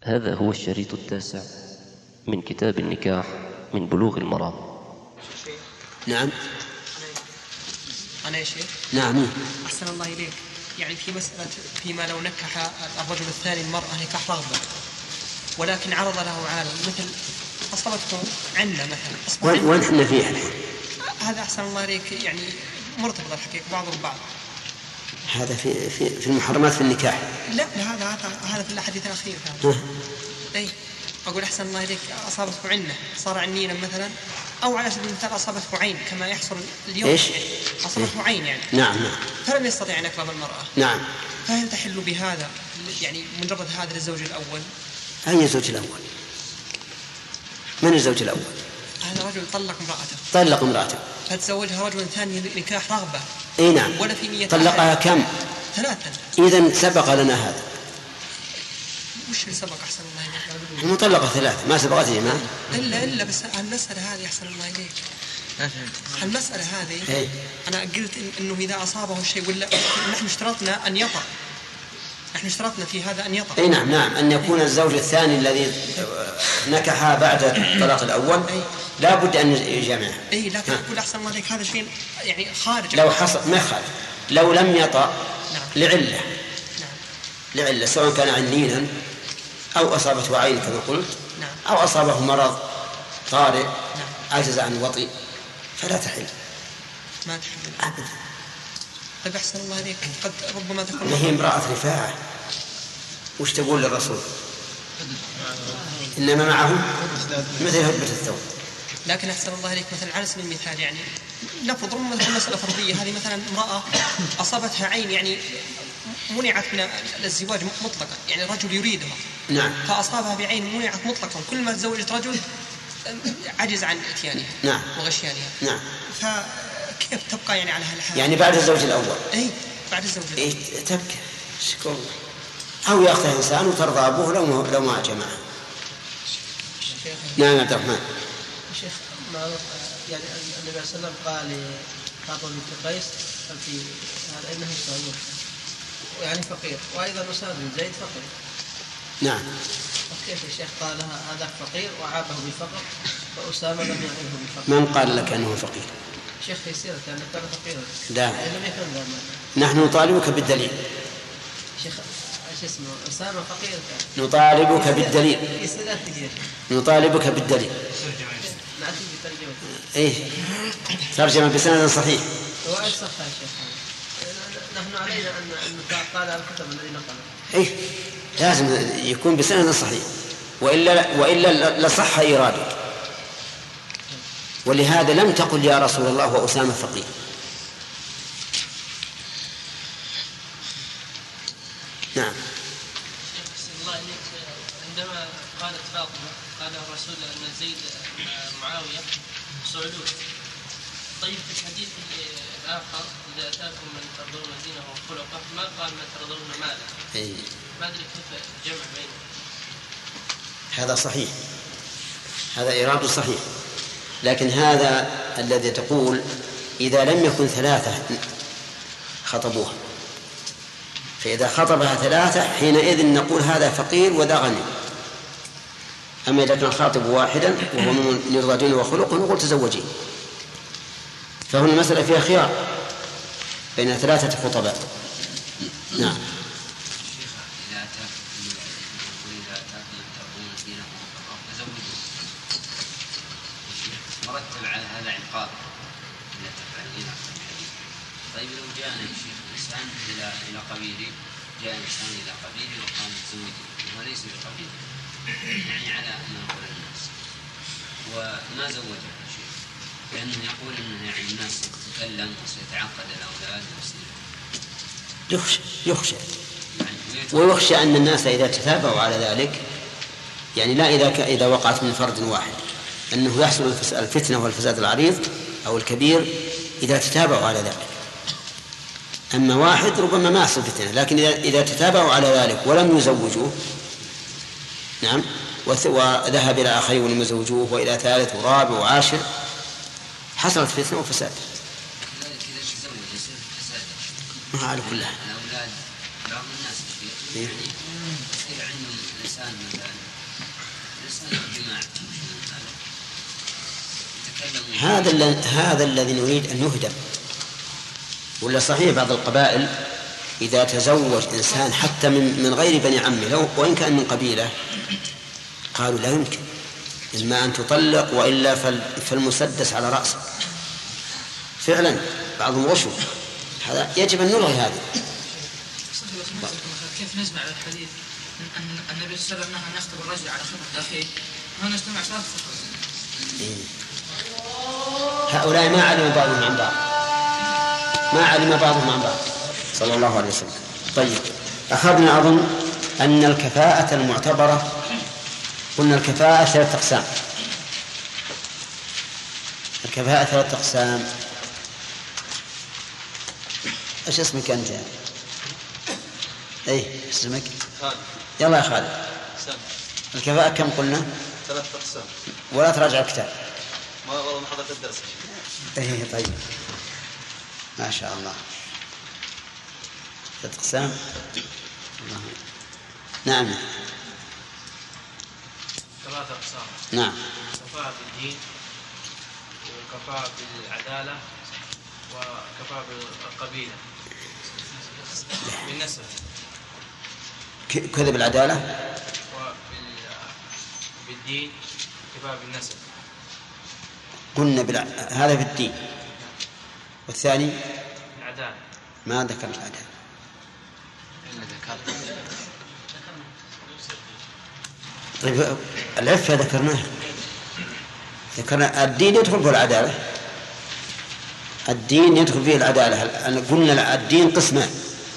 هذا هو الشريط 9 من كتاب النكاح من بلوغ المرام. نعم. أنا يا شيخ. نعم. أحسن الله إليك. يعني في مسألة فيما لو نكح الرجل الثاني المرأة نكاح رغبة ولكن عرض له عارض مثل أصابته عنة مثلا ونحن فيها هذا أحسن الله إليك يعني مرتبط الحقيقة بعض البعض. هذا في المحرمات في النكاح. لا هذا في الأحاديث الأخيرة. أي أقول أحسن الله إليك أصابته عنة صار عنينا مثلا أو على سبيل المثال أصابته عين كما يحصل اليوم. إيش؟ أصابته عين يعني. نعم. فلم يستطيع أن يقرب المرأة. نعم. فهل تحل بهذا يعني مجرد هذا للزوج الأول؟ أي الزوج الأول؟ من الزوج الأول؟ هذا رجل طلق امرأته فتزوجها رجل ثاني نكاح رغبة. اي نعم. ولا في نية طلقها كم؟ 3. إذن سبق لنا هذا. وش اللي سبق أحسن الله إليك؟ المطلقة 3 ما سبقته ما؟ إلا بس المسألة هذه أحسن الله إليك. المسألة هذه أنا قلت إنه إذا أصابه شيء ولا نحن اشترطنا أن يطأ. نحن اشترطنا في هذا أن يطأ. اي نعم أن يكون الزوج الثاني الذي نكحها بعد الطلاق الأول لا بد أن يجامعها. اي لكن أقول أحسن الله عليك هذا شيء يعني خارج. لو حصل ما خارج لو لم يطأ. نعم. لعلة. نعم. لعلة سواء كان عنينا أو أصابته عين كما قلت. نعم. أو أصابه مرض طارئ. نعم. عجز عن الوطئ فلا تحل. ما تحل أبدا. طيب أحسن الله عليك قد ربما تكون هي امرأة رفاعة وش تقول للرسول؟ إنما معه مثل هبة الثوب. لكن أحسن الله عليك مثلا على سبيل المثال يعني نفرض ربما مسألة فرضية هذه مثلا امرأة أصابتها عين يعني منعت من الزواج مطلقا يعني رجل يريدها. نعم. فأصابها بعين منعت مطلقا كل ما تزوجت رجل عجز عن اتيانها. نعم. وغشيانها. نعم. فكيف تبقى يعني على هالحال؟ يعني بعد الزوج الأول. أي بعد الزوج الأول. تبكي شكرا أو يأخذ إنسان وترضى أبوه لو ما جمعه. نعم عبد الرحمن. شيخ يعني النبي صلى الله عليه وسلم قال لفاطمة بنت قيس في هذا إنه صغير يعني فقير وأيضا أسامة بن زيد فقير. نعم. وكيف يا شيخ قال هذا فقير وعابه بفقر وأسامة لم يعبه بفقر؟ من قال لك أنه فقير؟ شيخ في سيرة أنه كان فقيرا. لا. لم يكن ذا. نحن نطالبك بالدليل. شيخ ايش اسمه أسامة فقير كان. نطالبك بالدليل. نطالبك بالدليل. نأتي بترجمة. إيه ترجمة بسند صحيح. وأيش صح يا شيخ؟ نحن علينا أن قال الكتب الذي نقله. إيه لازم يكون بسند صحيح وإلا لصح إيرادك. ولهذا لم تقل يا رسول الله وأسامة فقير. نعم. عندما قالت فاطمة قال الرسول أن زيد معاوية صعلوك. طيب في الحديث الآخر إذا أتاكم من ترضون دينه وخلقه ما قال من ترضون ماله. ما أدري كيف الجمع بينهم. هذا صحيح هذا إيراد صحيح لكن هذا الذي تقول إذا لم يكن 3 خطبوها فإذا خطبها 3 حينئذ نقول هذا فقير وذا غني. أما إذا كان خاطب واحدا وهو من يرضى دينه وخلقه نقول تزوجين. فهنا المسألة فيها خيار بين 3 خطباء. نعم. مرتب على هذا عقاب لا تفعلين. طيب لو جاءنا الشيخ إنسان إلى قبيله جاء إنسان إلى قبيله وقام يتزوجه وهو ليس بقبيله يعني على أن نقول الناس وما زوجه الشيخ لأنه يقول أنه يعني الناس تتكلم وسيتعقد الأولاد يخشى ويخشى أن الناس إذا تتابعوا على ذلك يعني لا إذا وقعت من فرد واحد أنه يحصل الفتنة والفساد العريض أو الكبير إذا تتابعوا على ذلك. أما واحد ربما ما يحصل فتنة لكن إذا تتابعوا على ذلك ولم يزوجوه نعم وذهب إلى آخرين ولم يزوجوه وإلى 3 ورابع وعاشر حصلت فتنة وفساد. ما على كلها. الأولاد بعض الناس يعني يصير عندهم إنسان مثلا هذا الذي نريد أن يهدم. ولا صحيح بعض القبائل إذا تزوج إنسان حتى من غير بني عمه لو وإن كان من قبيلة قالوا لا يمكن، إما أن تطلق وإلا فالمسدس على رأسه. فعلا بعضهم غشوا، هذا يجب أن نلغي هذا. كيف نسمع الحديث أن النبي صلى الله عليه وسلم نهى أن يخطب الرجل على خطبة أخيه وهنا نجتمع ثلاث خطب. هؤلاء ما علم بعضهم عن بعض، ما علم بعضهم عن بعض صلى الله عليه وسلم. طيب، أخذنا أظن أن الكفاءة المعتبرة، قلنا الكفاءة 3 أقسام. الكفاءة 3 أقسام. ايش اسمك انت؟ ايه اسمك؟ خالد. يلا يا خالد. الكفاءة كم قلنا؟ 3 أقسام. ولا تراجع الكتاب؟ ما والله ما حضرت الدرس. ايه طيب، ما شاء الله. 3 أقسام. نعم. 3 أقسام. نعم. كفاءة بالدين، وكفاءة بالعدالة، وكفاءة بالقبيلة بالنسب. كذا بالعدالة وبالدين كفاءة بالنسب. قلنا هذا في الدين. والثاني العدالة. ما ذكرت العدالة. طيب العفة ذكرنا الدين يدخل فيه العدالة. الدين يدخل فيه العدالة. قلنا الدين قسمان،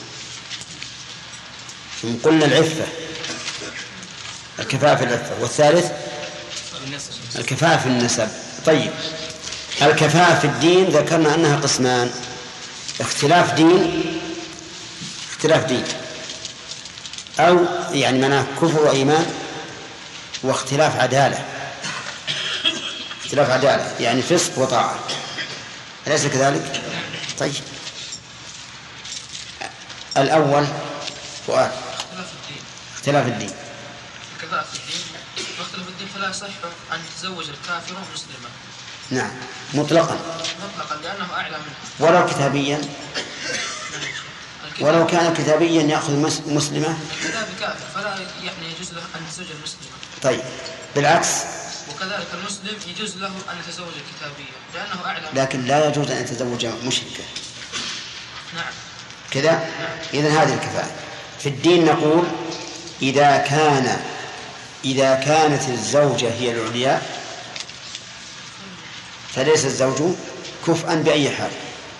ثم قلنا العفة، الكفاءة في العفة، والثالث الكفاءة في النسب. طيب، الكفاءة في الدين ذكرنا أنها قسمان: اختلاف دين أو يعني معناه كفر وإيمان، واختلاف عدالة. اختلاف عدالة يعني فسق وطاعة، أليس كذلك؟ طيب، الأول سؤال اختلاف الدين. كفاءة في الدين، واختلاف الدين فلا يصح أن يتزوج الكافر مسلما. نعم، مطلقا لأنه أعلى منه. ولو كتابيا، ولو كان كتابيا يأخذ مسلمة. كتاب كافر فلا يعني يجوز له أن يتزوج المسلمة. طيب، بالعكس. وكذلك المسلم يجوز له أن يتزوج الكتابية لأنه أعلى منه. لكن لا يجوز أن يتزوج مشركة. نعم. كذا. نعم. إذن هذه الكفاءة. في الدين نقول إذا كانت الزوجة هي العليا فليس الزوج كفءا بأي حال.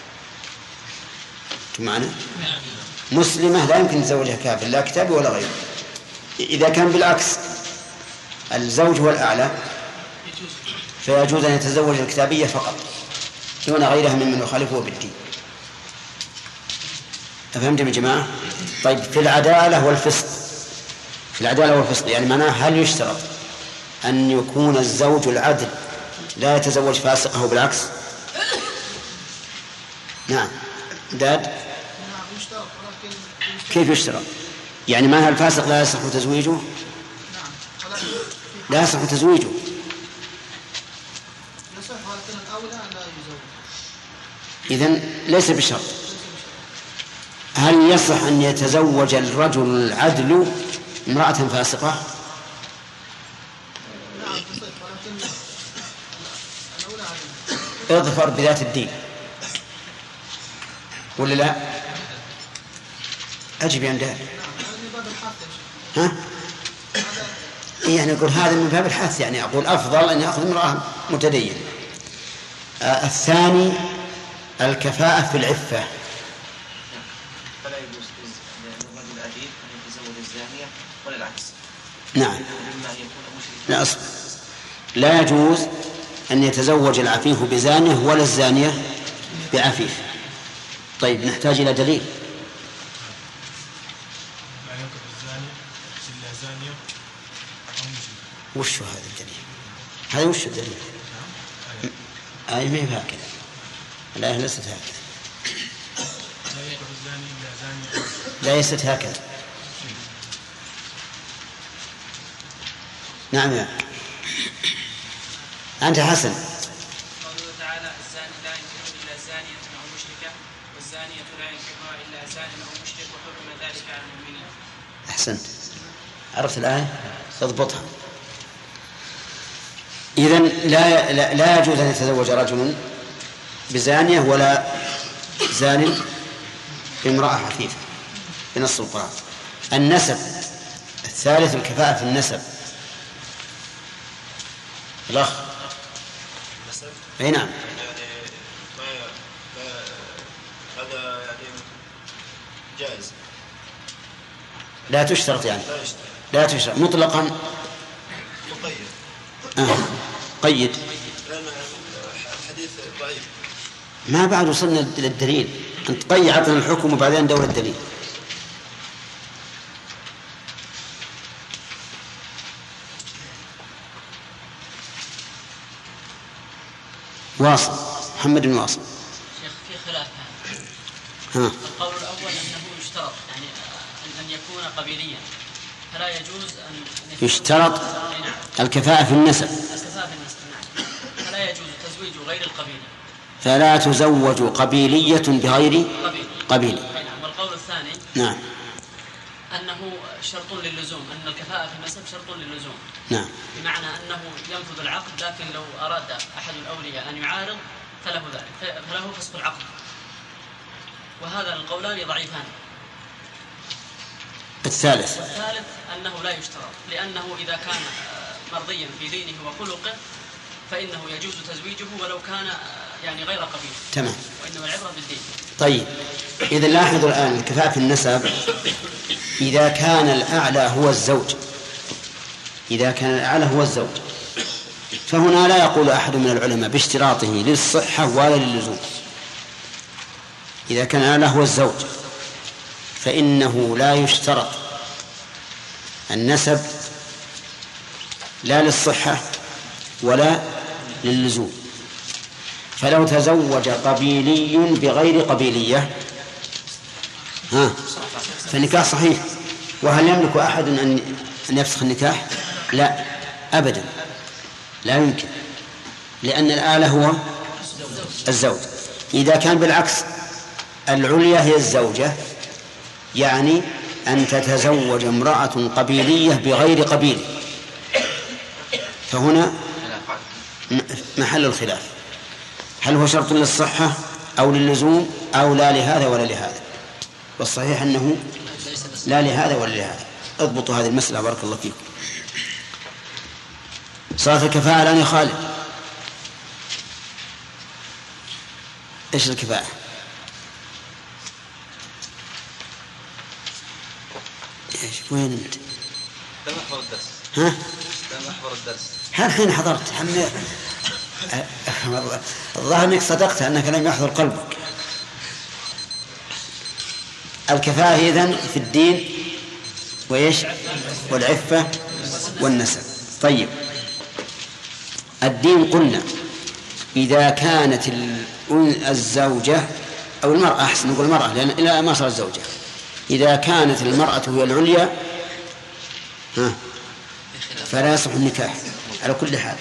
معنا؟ مسلمة لا يمكن تزوجها كافر، لا كتابي ولا غيره. إذا كان بالعكس الزوج هو الأعلى فيجوز أن يتزوج الكتابية فقط دون غيرها ممن يخالفه بالدين. أفهمتم يا جماعة؟ طيب، في العدالة والفسق يعني معناه هل يشترط أن يكون الزوج العدل لا يتزوج فاسقه بالعكس؟ نعم. داد كيف يشترط؟ يعني ما هل الفاسق لا يصح تزويجه؟ لا يصح تزويجه. إذن ليس بشرط. هل يصح أن يتزوج الرجل العدل امرأة فاسقة؟ اظفر بذات الدين ولا لا؟ أجب عن ذلك. ها؟ يعني أقول هذا من باب الحث، يعني أقول أفضل أن يأخذ امرأة متدينة. الثاني الكفاءة في العفة. فلا يجوز للرجل العديد أن يتزوج الزانية ولا العكس. نعم. لا أصل لا يجوز أن يتزوج العفيف بزانية ولا الزانية بعفيف. طيب، نحتاج إلى دليل. وش هذا الدليل؟ هذا وش الدليل؟ ما هي هكذا، الآية ليست هكذا، ليست هكذا. نعم يا أنت حسن. قوله تعالى الزاني لا ينكح إلا زانية أو مشركة والزانية لا ينكحها إلا زان أو مشرك وحرم ذلك على المؤمنين. أحسنت، عرفت الآية اضبطها. إذن لا يجوز أن يتزوج رجل بزانية ولا زان بامرأة حفيفة بنص القرآن. النسب الثالث الكفاءة في النسب. الأخ أي نعم. هذا يعني جائز. لا تشترط يعني. لا تشترط مطلقا. مقيد. قيد. لأن الحديث ضعيف. ما بعد وصلنا للدليل. أنت قيد عطنا الحكم وبعدين دور الدليل. واصل محمد بن واصل. شيخ في خلاف ها. القول الأول أنه يشترط يعني أن يكون قبيليا فلا يجوز أن يشترط الكفاءة في النسب. الكفاءة في النسب نعم. فلا يجوز تزويج غير القبيلة. فلا تزوج قبيلية بغير قبيلة. نعم. والقول الثاني نعم أنه شرط للزوم أن الكفاءة في النسب شرط للزوم. نعم. بمعنى أنه ينفذ العقد لكن لو أراد أحد الأولياء أن يعارض فله ذلك فله فسخ العقد. وهذا القولان ضعيفان. الثالث أنه لا يشترط لأنه إذا كان مرضيا في دينه وخلقه فإنه يجوز تزويجه ولو كان يعني غير قبيل. تمام. وإنما العبرة بالدين. طيب إذا لاحظوا الآن الكفاءة في النسب إذا كان الأعلى هو الزوج. إذا كان الأعلى هو الزوج فهنا لا يقول أحد من العلماء باشتراطه للصحة ولا للزوج. إذا كان الأعلى هو الزوج فإنه لا يشترط النسب لا للصحة ولا للزوج. فلو تزوج قبيلي بغير قبيلية فالنكاح صحيح. وهل يملك أحد أن يفسخ النكاح؟ لا أبدا لا يمكن لأن الآلة هو الزوج. إذا كان بالعكس العليا هي الزوجة يعني أن تتزوج امرأة قبيلية بغير قبيل فهنا محل الخلاف هل هو شرط للصحة أو للزوم أو لا لهذا ولا لهذا. والصحيح أنه لا لهذا ولا لهذا. اضبطوا هذه المسألة بارك الله فيكم. صارت الكفاءة الآن يا خالد. إيش الكفاءة؟ إيش وين أنت؟ لم أحضر الدرس. ها؟ لم أحضر الدرس. الحين حضرت الظاهر أنك صدقت أنك لم يحضر قلبك. الكفاءة إذن في الدين وإيش والعفة والنسب. طيب الدين قلنا إذا كانت الزوجة أو المرأة أحسن نقول المرأة لأن إلى ما صار الزوجة إذا كانت المرأة هي العليا فلا يصح النكاح على كل حال.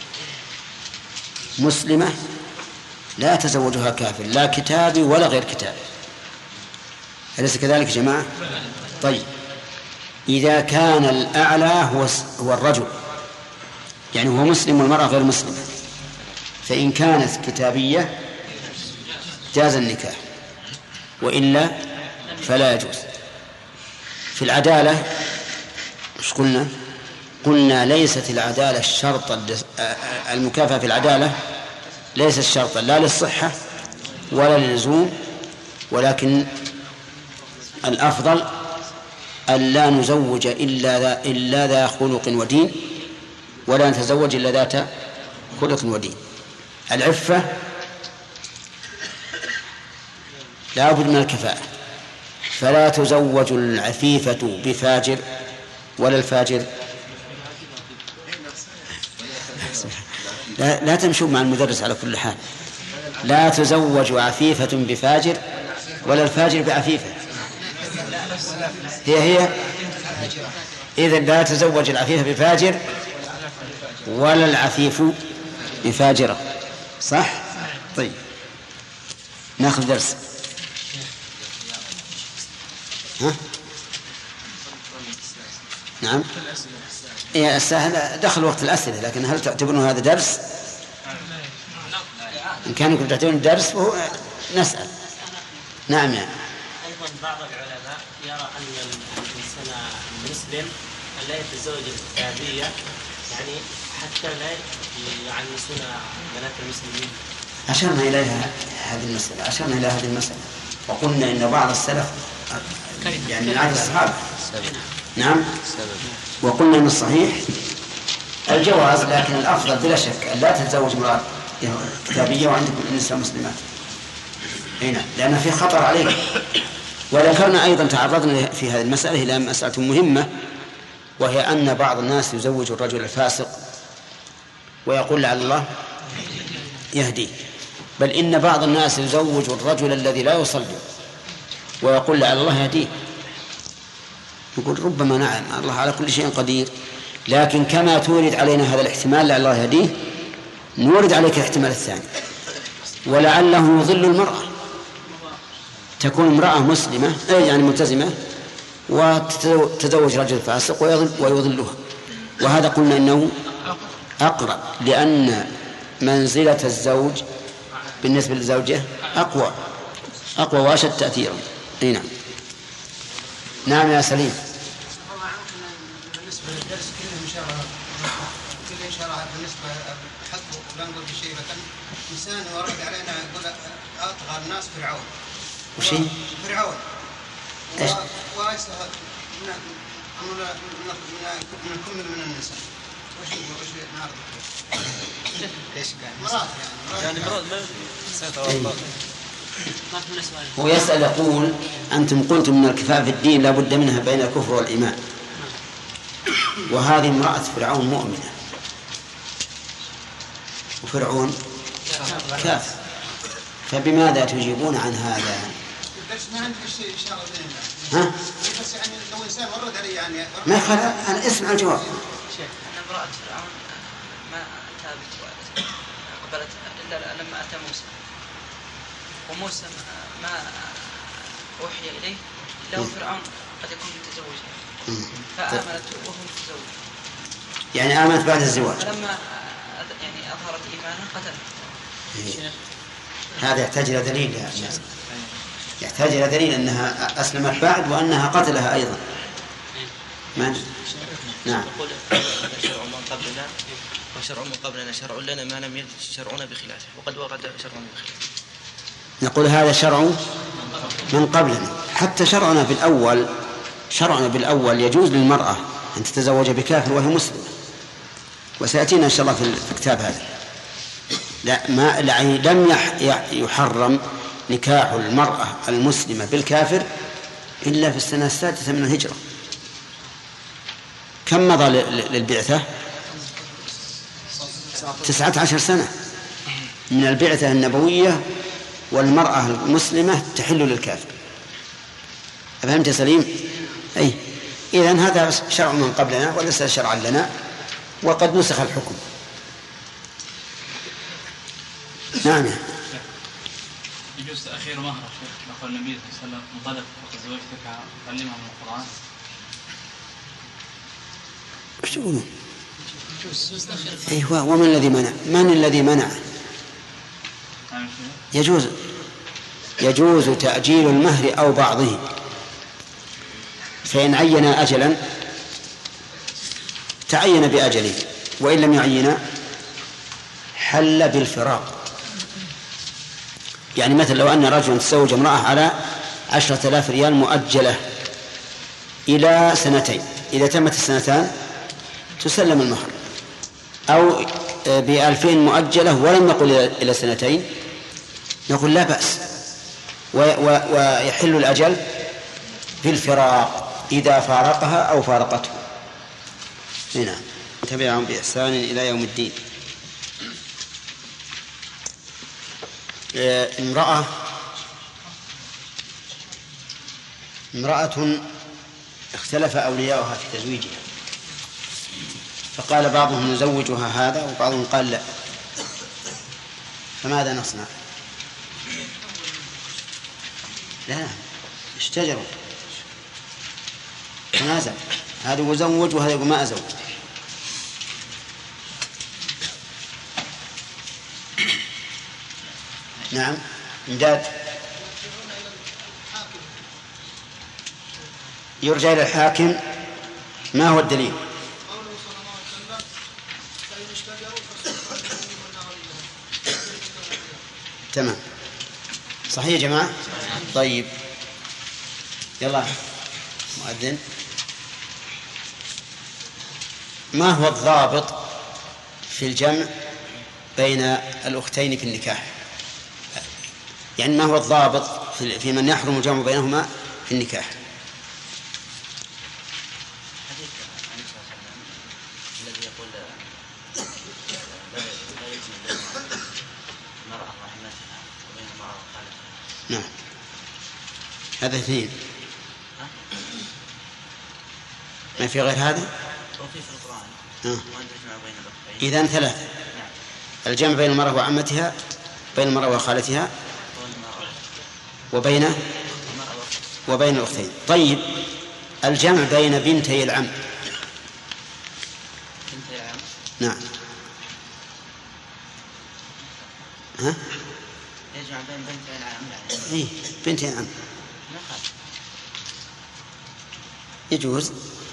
مسلمة لا تزوجها كافر لا كتابي ولا غير كتابي. أليس كذلك يا جماعة؟ طيب إذا كان الأعلى هو الرجل يعني هو مسلم والمرأة غير مسلمة فإن كانت كتابية جاز النكاح وإلا فلا يجوز. في العدالة مش قلنا ليست العدالة الشرط المكافأة في العدالة ليست شرطا لا للصحة ولا للزوم ولكن الأفضل أن لا نزوج إلا ذا خلق ودين ولا نتزوج إلا ذات خلق ودين. العفة لا بد من الكفاءة فلا تزوج العفيفة بفاجر ولا الفاجر لا تمشوا مع المدرس على كل حال. لا تزوج عفيفة بفاجر ولا الفاجر بعفيفة هي إذن لا تزوج العفيفة بفاجر ولا العفيف بفاجرة. صح؟ طيب ناخذ درس. ها؟ نعم. إيه السهل دخل وقت الأسئلة، لكن هل تعتبرون هذا درس؟ إن كانوا تعتبرون درس فهو نسأل. نعم. يعني أيضا بعض العلماء يرى أن الإنسان المسلم لا يتزوج الكتابية، يعني حتى لا يعنسون بنات المسلمين. أشرنا إلى هذه المسألة وقلنا إن بعض السلف يعني من عهد الصحابة. نعم. وقلنا إن الصحيح الجواز، لكن الأفضل بلا شك أن لا تتزوج امرأة كتابية وعندكم نساء مسلمات. هنا لأن في خطر عليك. وذكرنا أيضا تعرضنا في هذه المسألة إلى مسألة مهمة، وهي أن بعض الناس يزوج الرجل الفاسق ويقول لعل الله يهديه، بل إن بعض الناس يزوج الرجل الذي لا يصلي ويقول لعل الله يهديه. يقول ربما نعم الله على كل شيء قدير، لكن كما تورد علينا هذا الاحتمال لعل الله يهديه، نورد عليك الاحتمال الثاني، ولعله يضل المرأة، تكون امرأة مسلمة يعني ملتزمة وتتزوج رجل فاسق ويضلها، وهذا قلنا إنه أقرب، لأن منزلة الزوج بالنسبة للزوجة أقوى وأشد تأثيرا. نعم. نعم يا سليم. بالنسبة للدرس كل إشارة بالنسبة حطوا بنقول بشيء مثلا إنسان ورد علينا يقول أطغى الناس فرعون. وشي؟ فرعون. إيش؟ وأسهل نكمل من النساء. وش نعرف؟ إيش قال؟ مرات يعني. هو يسأل يقول أنتم قلتم من الكفاءة في الدين لا بد منها بين الكفر والإيمان، وهذه امرأة فرعون مؤمنة وفرعون كافر، فبماذا تجيبون عن هذا؟ ما عندي شيء إشارة ها؟ بس يعني لو إنسان ورد علي يعني ما خلا أنا اسمع الجواب. شيخ أن امرأة فرعون ما تابت قبلت إلا لما أتى موسى، وموسى ما أوحي إليه إلا فرعون قد يكون متزوجا، فآمنت وهو متزوج، يعني آمنت بعد الزواج. فلما يعني أظهرت إيمانها قتلت. هذا يحتاج إلى دليل يا أخي، يحتاج إلى دليل أنها أسلمت بعد وأنها قتلها أيضا. نعم. يقول شرع من قبلنا وشرع من قبلنا شرع لنا ما لم يرد شرعنا بخلافه، وقد ورد شرع بخلافه. نقول هذا شرع من قبلنا، حتى شرعنا بالأول يجوز للمرأة أن تتزوج بكافر وهي مسلمة، وسيأتينا إن شاء الله في الكتاب هذا. لم يحرم نكاح المرأة المسلمة بالكافر إلا في السنة السادسة من الهجرة. كم مضى للبعثة؟ 19 سنة من البعثة النبوية، والمرأة المسلمة تحل للكافر. أفهمت يا سليم؟ أي إذن هذا شرع من قبلنا وليس شرعا لنا، وقد نسخ الحكم. نعم. يجوز تأخير مهر يقول النبي صلى الله عليه وسلم انطلق وتزوجتك تعلمها من القرآن. وش تقولون؟ أيوة. ومن الذي منع؟ يجوز تأجيل المهر أو بعضه، فإن عين أجلا تعين بأجله، وإن لم يعين حل بالفراق. يعني مثل لو أن رجل تزوج امرأة على 10,000 ريال مؤجلة إلى 2 إذا تمت 2 تسلم المهر، أو ب2,000 مؤجلة ولم نقل إلى 2 نقول لا بأس، ويحل الأجل في الفراق إذا فارقها أو فارقته. هنا تبعهم بإحسان إلى يوم الدين. امرأة اختلف أولياؤها في تزويجها، فقال بعضهم نزوجها هذا وبعضهم قال لا، فماذا نصنع؟ لا، اشتجروا تنازع، هذا يزوج وهذا يقول ما أزوج. نعم إمداد، يرجع إلى الحاكم. ما هو الدليل؟ تمام، صحيح يا جماعة. طيب يلا مؤذن، ما هو الضابط في الجمع بين الأختين في النكاح؟ يعني ما هو الضابط في من يحرم الجمع بينهما في النكاح؟ حديث عن صلى الله عليه وسلم الذي يقول لا يجوز بين المرأة رحمتها وبين المرأة وخالتها. نعم، هذا اثنين، ما في غير هذا. وفي القرآن إذن ثلاثة: الجمع بين المرأة وعمتها، بين المرأة وخالتها، وبين الأختين. طيب الجمع بين بنتي العم. بنتي العم. نعم. ها؟ يجمع بين بنتي العم يعني. إيه بنتي العم. ما خالف. يجوز.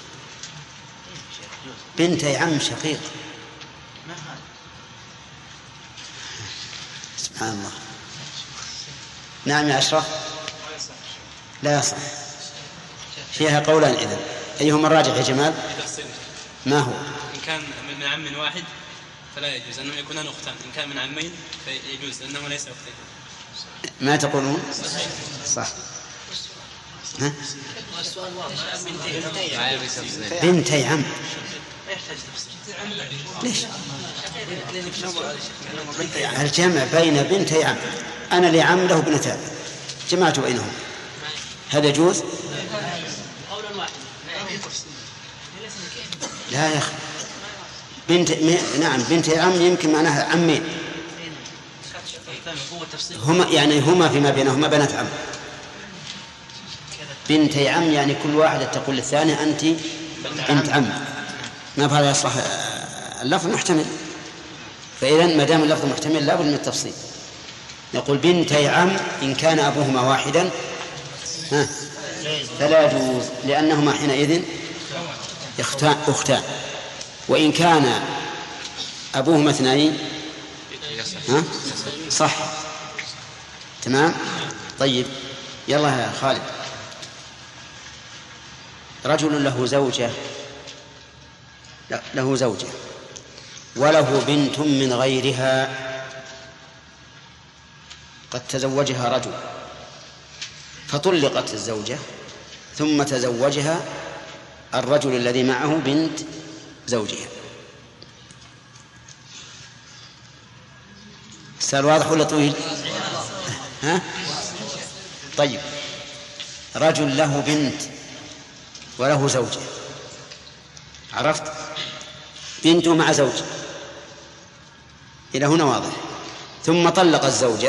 بنتي عم شقيق. ما خالف. سبحان الله. نعم يا أشرف. لا يصح، فيها قولان. إذن أيهما الراجح يا جمال؟ ما هو؟ إن كان من عم واحد فلا يجوز أنهم يكونان أختان، إن كان من عمين فيجوز لأنه ليس أختين. ما تقولون؟ صح. ها؟ بنتي عم. ليش؟ الجمع بين بنتي عم، أنا لي عم له ابنتان، جمعت بينهم، هذا يجوز؟ لا يا أخي، نعم بنتي عم يمكن معناها عمين، هما فيما بينهما بنات عم. بنتي عم يعني كل واحدة تقول للثانية أنت بنت عم، ما فهذا يصلح اللفظ محتمل. فإذا ما دام اللفظ محتمل لابد من التفصيل. نقول بنتي عم إن كان أبوهما واحدا فلا يجوز، لأنهما حينئذ أختان. وإن كان أبوهما اثنين صح. تمام. طيب يلا يا خالد. رجل له زوجة وله بنت من غيرها، قد تزوجها رجل فطلقت الزوجة ثم تزوجها الرجل الذي معه بنت زوجها. السؤال واضح ولا طويل؟ ها؟ طيب رجل له بنت وله زوجة، عرفت؟ بنته مع زوج، إلى هنا واضح. ثم طلق الزوجة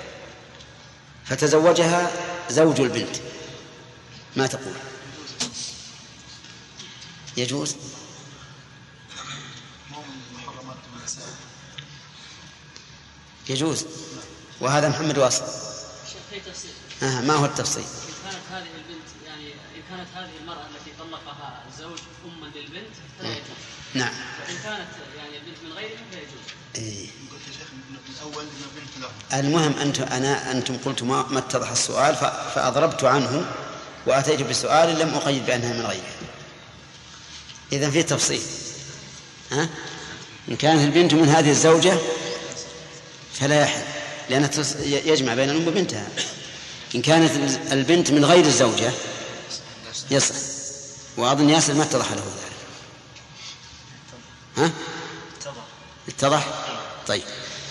فتزوجها زوج البنت، ما تقول؟ يجوز؟ يجوز. وهذا محمد واصل. ما هو التفصيل؟ كانت هذه البنت يعني إن كانت هذه المرأة التي طلقها الزوج أما للبنت فلا يجوز. نعم. وإن كانت يعني البنت من غيرها فيجوز. إيه. المهم أنتم قلتم ما اتضح السؤال فأضربت عنه وأتيت بسؤال لم أقيد بأنها من غيرها. إذن في تفصيل. إن كانت البنت من هذه الزوجة فلا يحل، لأنها يجمع بين الأم وبنتها. إن كانت البنت من غير الزوجة يصح. وأظن ياسر ما اتضح له ذلك. اتضح؟ طيب.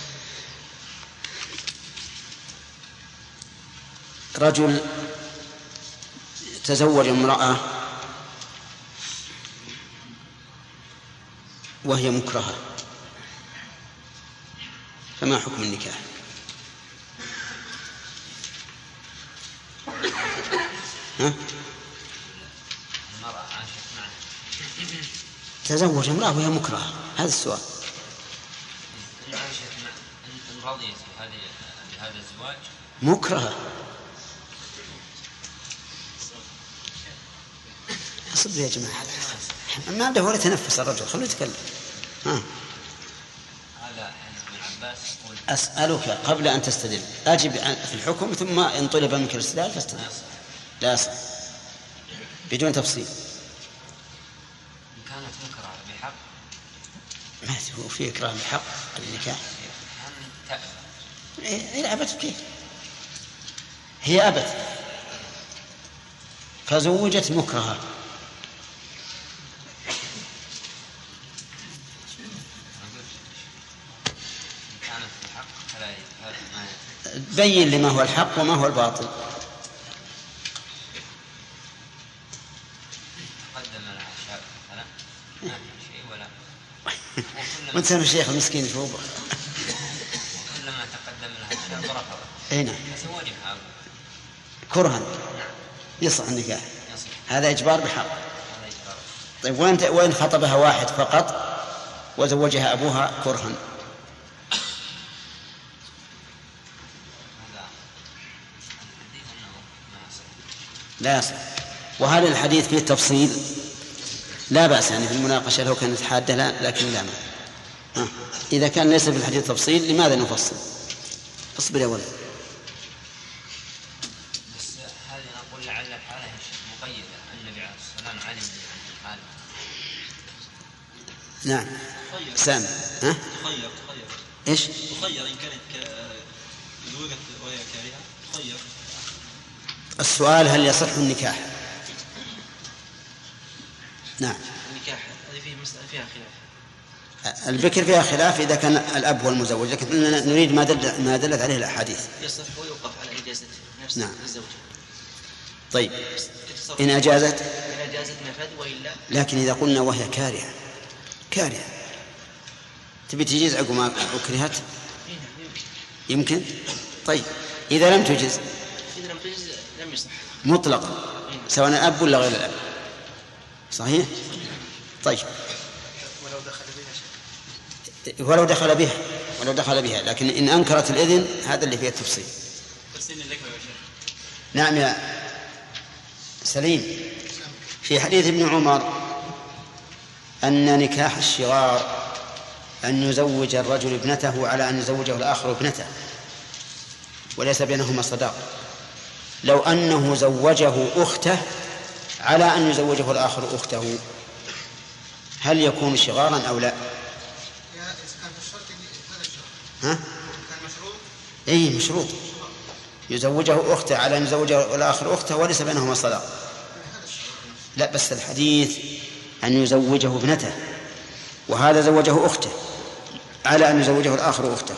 رجل تزوج امرأة وهي مكرهة، فما حكم النكاح؟ ها؟ تزوج امرأة وهي مكرهة، هذا السؤال. إن رضيت بهذا الزواج مكرهة. أصبر يا جماعة، ما عنده ولا تنفس الرجل، خلوه يتكلم. هذا ابن عباس. أسألك قبل أن تستدل، أجب في الحكم ثم إن طلب منك الاستدلال فاستدل. لا أصل بدون تفصيل. إن كانت مكرهة بحق ما هو في إكراه بحق النكاح؟ هي أبت كيف؟ هي أبت فزوجت مكرهة. بين لما هو الحق وما هو الباطل. قدم لها شاب لا ما في شيء ولا وانت سامع الشيخ المسكين فوق. وكلما تقدم لها شاب رفضت. اي نعم. فزوجها كرها. يصح النكاح. هذا إجبار بحق. طيب وين خطبها واحد فقط وزوجها أبوها كرها؟ لا يصح. وهذا الحديث فيه تفصيل لا بأس يعني في المناقشة لو كانت حادة، لا لكن لا ما. إذا كان ليس في الحديث تفصيل لماذا نفصل؟ اصبر يا ولد. بس هذه نقول لعل الحالة مقيدة، النبي عليه الصلاة والسلام علم الحالة. نعم. سامع. ها؟ تخير ايش؟ تخير إن كانت زوجت وهي كارهة تخير. السؤال هل يصح النكاح؟ نعم. النكاح هذه فيها خلاف. البكر فيها خلاف إذا كان الأب هو المزوج، لكن نريد ما دلت عليه الأحاديث. يصح ويوقف على إجازة نفس الزوجة. طيب إن أجازت نفذ وإلا. لكن إذا قلنا وهي كارهة تبي تجيز عقب ما أكرهت يمكن. طيب إذا لم تجز لم يصح مطلقا سواء الأب ولا غير الأب. صحيح. طيب ولو دخل بها لكن إن أنكرت الإذن هذا اللي فيه التفصيل. نعم يا سليم. في حديث ابن عمر أن نكاح الشغار أن يزوج الرجل ابنته على أن يزوجه الآخر ابنته وليس بينهما صداق. لو أنه زوجه أخته على أن يزوجه الآخر أخته هل يكون شغارا أو لا؟ ها؟ أي مشروط يزوجه أخته على أن يزوجه الآخر أخته وليس بينهما صداق. لا بس الحديث أن يزوجه ابنته وهذا زوجه أخته على أن يزوجه الآخر أخته.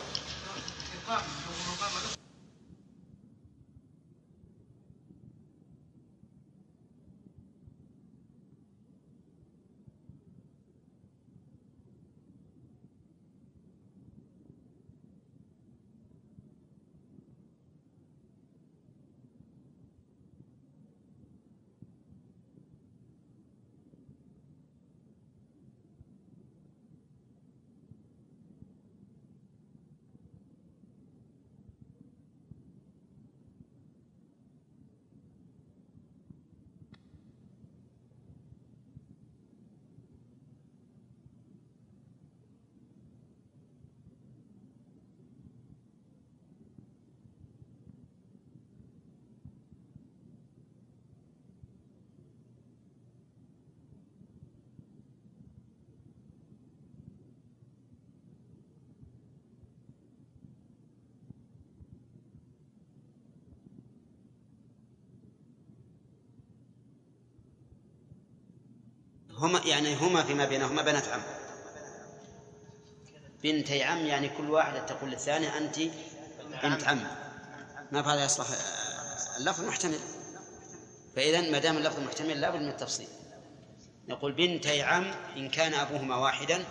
هما فيما بينهما بنات عم بنتي عم، يعني كل واحدة تقول للثانية أنت بنت عم. ما بهذا يصلح اللفظ محتمل، فإذا ما دام اللفظ محتمل لا بد من التفصيل. نقول بنتي عم إن كان أبوهما واحدا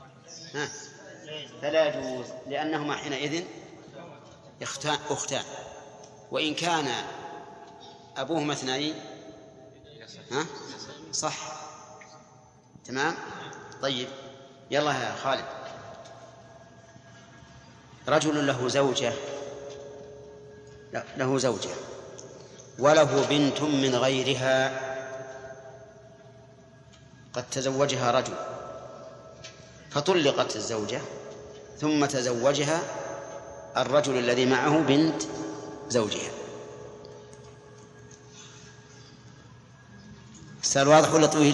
فلا يجوز، لأنهما حينئذ أختان. وإن كان أبوهما اثنين صح تمام. طيب يلا يا خالد. رجل له زوجة وله بنت من غيرها، قد تزوجها رجل فطلقت الزوجة ثم تزوجها الرجل الذي معه بنت زوجها. السؤال واضح ولا طويل؟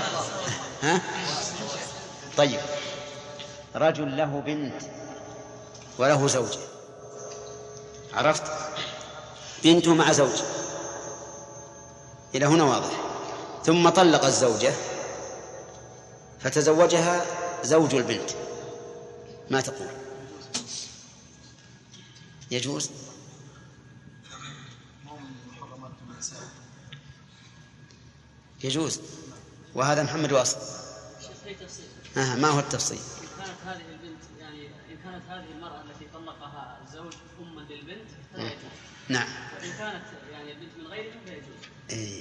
طيب رجل له بنت وله زوجة، عرفت؟ بنته مع زوج إلى هنا واضح. ثم طلق الزوجة فتزوجها زوج البنت، ما تقول؟ يجوز؟ يجوز. وهذا محمد واصل. ما هو التفصيل؟ إن كانت هذه البنت يعني إن كانت هذه المرأة التي طلقها الزوج أما للبنت فلا يجوز. نعم. وإن كانت يعني البنت من غيره فيجوز.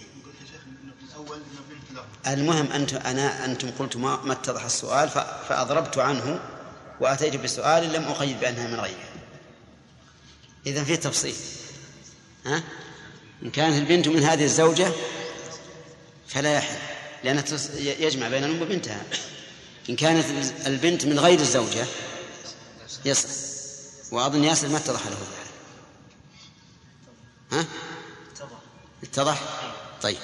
المهم أنتم قلتم ما اتضح السؤال فأضربت عنه وأتيت بسؤال لم أقيد بأنها من غيره. إذن فيه تفصيل. إن كانت البنت من هذه الزوجة فلا يحل، لأنها يجمع بين الأم وبنتها. إن كانت البنت من غير الزوجة يصح. وأظن ياسر ما اتضح له ذلك. اتضح؟ طيب.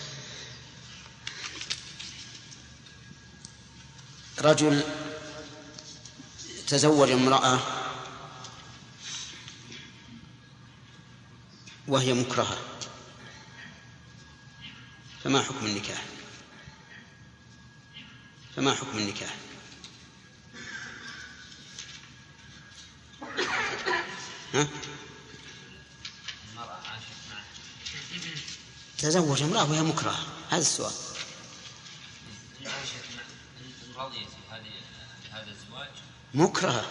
رجل تزوج امرأة وهي مكرهة، فما حكم النكاح؟ تزوج امرأة وهي مكرهة، هذا السؤال. رضيت هذا الزواج مكرهة.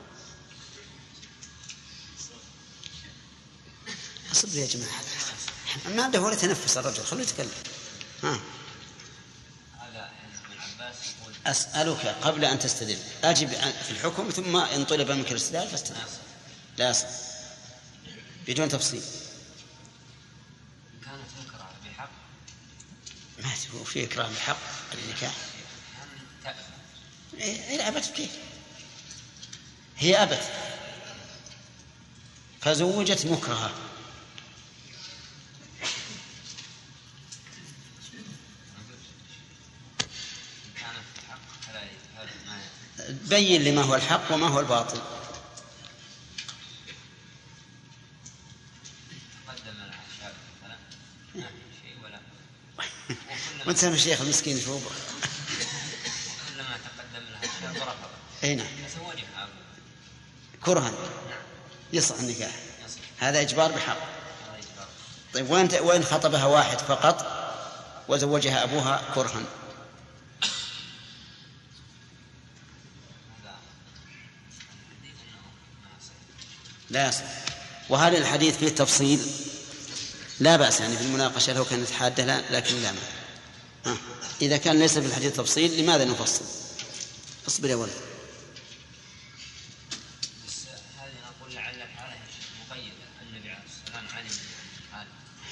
أصبر يا جماعة، ما عنده ولا تنفس الرجل، خلوه يتكلم. أسألك قبل أن تستدل أجب في الحكم، ثم إن طلب منك الاستدلال فاستدل. لا أصل بدون تفصيل. كانت مكرهة بحق ما هو في إكراه بحق النكاح. هي أبت كيف؟ هي أبت فزوجت مكرهة. بين لي ما هو الحق وما هو الباطل. وانت سامع الشيخ المسكين يشوف كلما تقدم لها شاب رفض. اي نعم. تزوجها كرها يصح النكاح، هذا إجبار بحق. طيب وين خطبها واحد فقط وزوجها أبوها كرها؟ لا يصح. وهذا الحديث فيه تفصيل لا بأس يعني في المناقشة لو كانت حادة، لا لكن لا ما. إذا كان ليس في الحديث تفصيل لماذا نفصل؟ اصبر يا ولد. بس هذه نقول لعل الحالة مقيدة، النبي عليه الصلاة والسلام علم الحالة.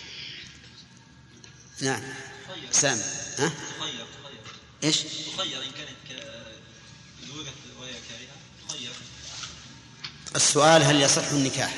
نعم. سامع. تخير ايش؟ تخير إن كانت زوجة وهي كارهة تخير. السؤال هل يصح النكاح؟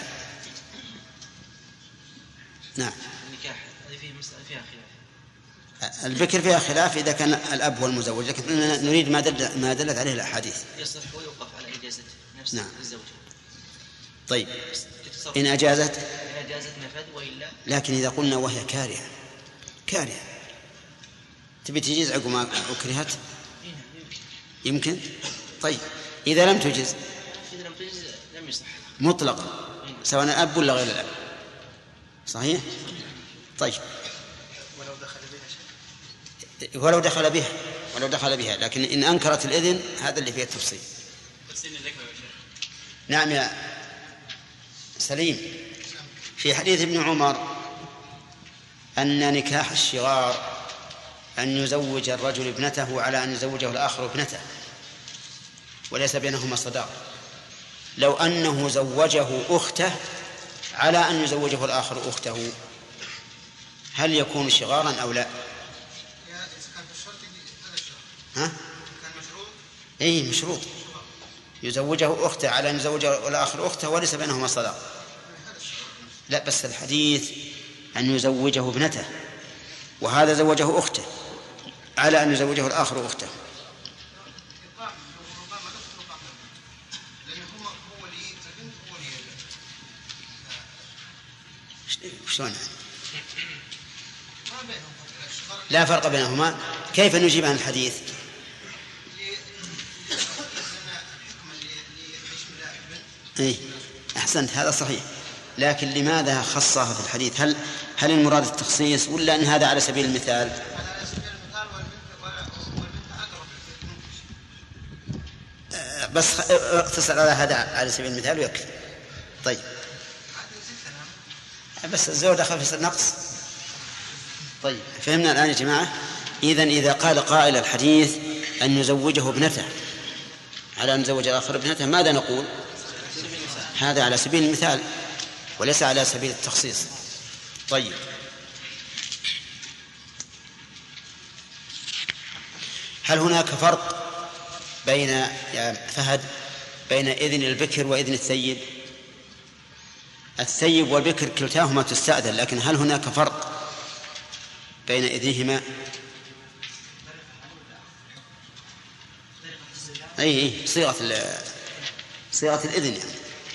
نعم. النكاح هذه فيه مسألة فيها خلاف. البكر فيها خلاف إذا كان الأب هو المزوج، لكن نريد ما دلت عليه الأحاديث. يصح ويوقف على إجازته نفس نعم. الزوجة. طيب إن أجازت نفذ وإلا. لكن إذا قلنا وهي كارهة تبي تجيز عقب ما أكرهت؟ يمكن. طيب إذا لم تجز لم يصح مطلقا سواء الأب ولا غير الأب. صحيح؟ طيب ولو دخل بها ولو دخل بها لكن إن أنكرت الإذن هذا اللي فيه التفصيل. نعم يا سليم. في حديث ابن عمر أن نكاح الشغار أن يزوج الرجل ابنته على أن يزوجه الآخر ابنته وليس بينهما صداق. لو أنه زوجه أخته على أن يزوجه الآخر أخته هل يكون شغارا أو لا؟ ها؟ أي مشروط يزوجه أخته على أن يزوجه الآخر أخته وليس بينهما صداق. لا بس الحديث أن يزوجه ابنته وهذا زوجه أخته على أن يزوجه الآخر أخته. شلون لا فرق بينهما؟ كيف نجيب عن الحديث؟ إيه أحسنت هذا صحيح، لكن لماذا خصها في الحديث؟ هل المراد التخصيص ولا أن هذا على سبيل المثال؟ بس اقتصر على هذا على سبيل المثال ويكفي. طيب بس الزوج دخل في النقص. طيب فهمنا الآن يا جماعة. إذا قال قائل الحديث أن يزوجه ابنته على أن يزوج الآخر ابنته ماذا نقول؟ هذا على سبيل المثال وليس على سبيل التخصيص. طيب هل هناك فرق بين يا فهد بين إذن البكر وإذن الثيب؟ الثيب والبكر كلتاهما تستأذن، لكن هل هناك فرق بين إذنهما؟ أي صيغة الإذن يعني.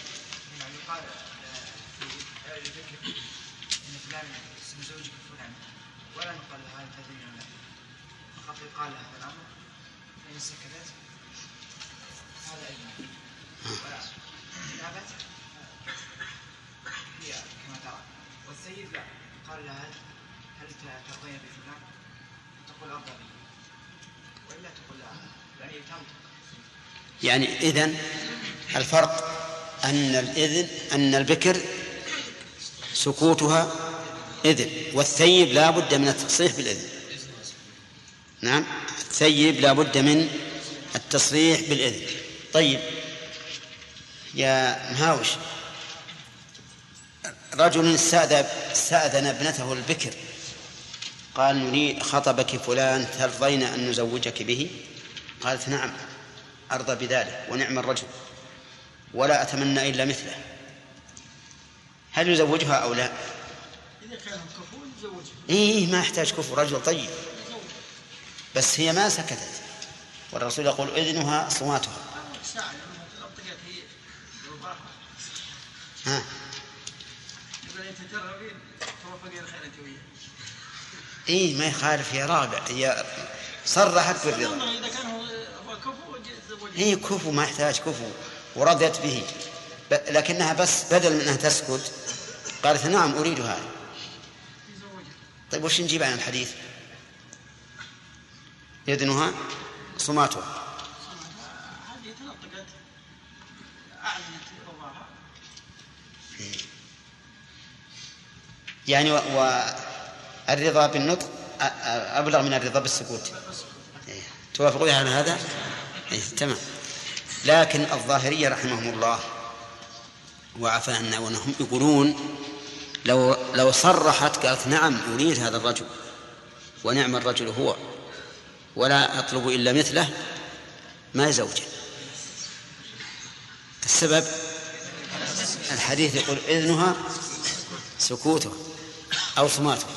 قال هذا الأمر فإن سكتت هذا أيضا ثابت هي كما ترى. والسيد لا قال لها هل ترضين بفلان تقول أرضى به وإلا تقول لا يعني تنطق. يعني إذن الفرق أن البكر سكوتها إذن والثيب لا بد من التصريح بالإذن. نعم الثيب لا بد من التصريح بالإذن. طيب يا مهاوش، رجل استأذن ابنته البكر قال نريد خطبك فلان ترضين أن نزوجك به؟ قالت نعم أرضى بذلك ونعم الرجل ولا أتمنى إلا مثله. هل يزوجها أو لا؟ إذا كان كفو يزوجها. إيه ما يحتاج كفو، رجل طيب، بس هي ما سكتت والرسول يقول إذنها صماتها. ها إيه ما يخالف، هي رابع، هي صرحت بالرضا. إذا كان هو كفو هي كفو ما يحتاج كفو ورضيت به، لكنها بس بدل من أنها تسكت قالت نعم أريد هذا. طيب وش نجيب عن الحديث؟ يدنها صماتها. هذه تنطقت أعلنت رضاها يعني والرضا بالنطق أبلغ من الرضا بالسكوت. توافقون على هذا؟ تمام. لكن الظاهرية رحمهم الله وعفى عنا ونهم يقولون لو صرحت قالت نعم أريد هذا الرجل ونعم الرجل هو ولا أطلب إلا مثله ما زوجه. السبب الحديث يقول إذنها سكوته أو صماته.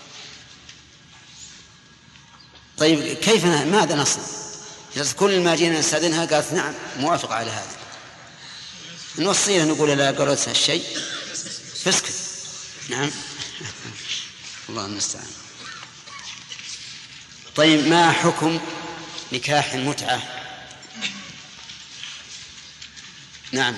طيب كيف ماذا نصنع؟ كل ما جينا نستأذنها قالت نعم موافق على هذا، نوصيها نقول لا قرأت هالشيء فاسكت. نعم الله المستعان. طيب ما حكم نكاح المتعة؟ نعم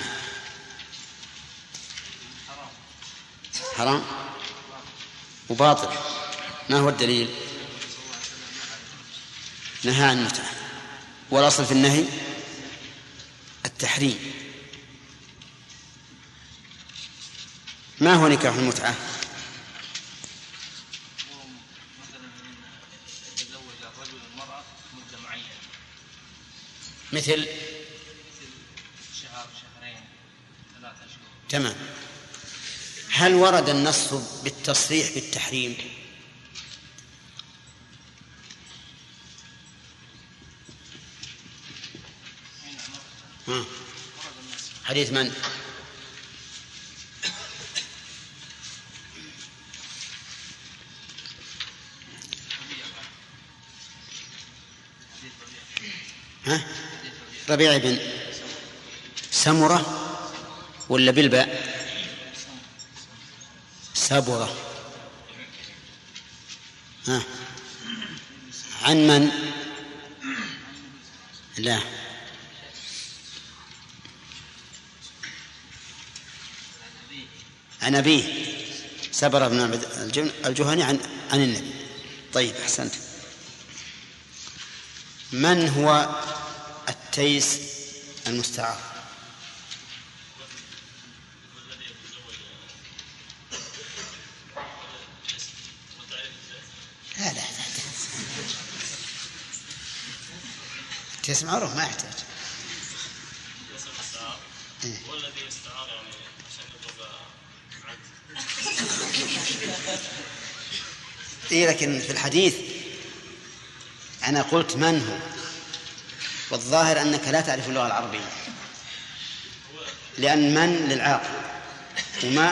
حرام وباطل. ما هو الدليل؟ نهى عن المتعة، والأصل في النهي التحريم. ما هو نكاح المتعة؟ مثل شهر شهرين 3 أشهر. تمام. هل ورد النص بالتصريح بالتحريم؟ حديث من؟ ربيع بن سمرة ولا بالباء؟ سبرة. عن من؟ لا، عن أبيه سبرة بن الجهني عن النبي. طيب، أحسنت. من هو التيس المستعار؟ لا التيس معروف ما يحتاج. والذي يستعار يعني عشان يضرب لكن في الحديث أنا قلت من هو، والظاهر أنك لا تعرف اللغة العربية، لأن من للعاقل وما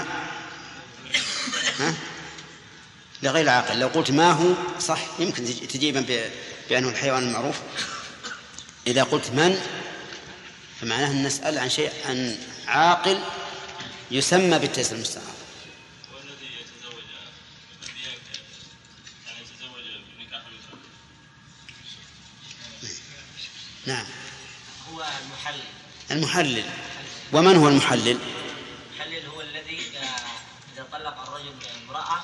لغير العاقل. لو قلت ما هو صح يمكن تجيبا بأنه الحيوان المعروف. إذا قلت من فمعناه أن نسأل عن شيء عن عاقل يسمى بالتيس المستعار. والذي يتزوج يعني يتزوج بنكاح نعم، هو المحلل. ومن هو المحلل؟ المحلل هو الذي إذا طلق الرجل امرأة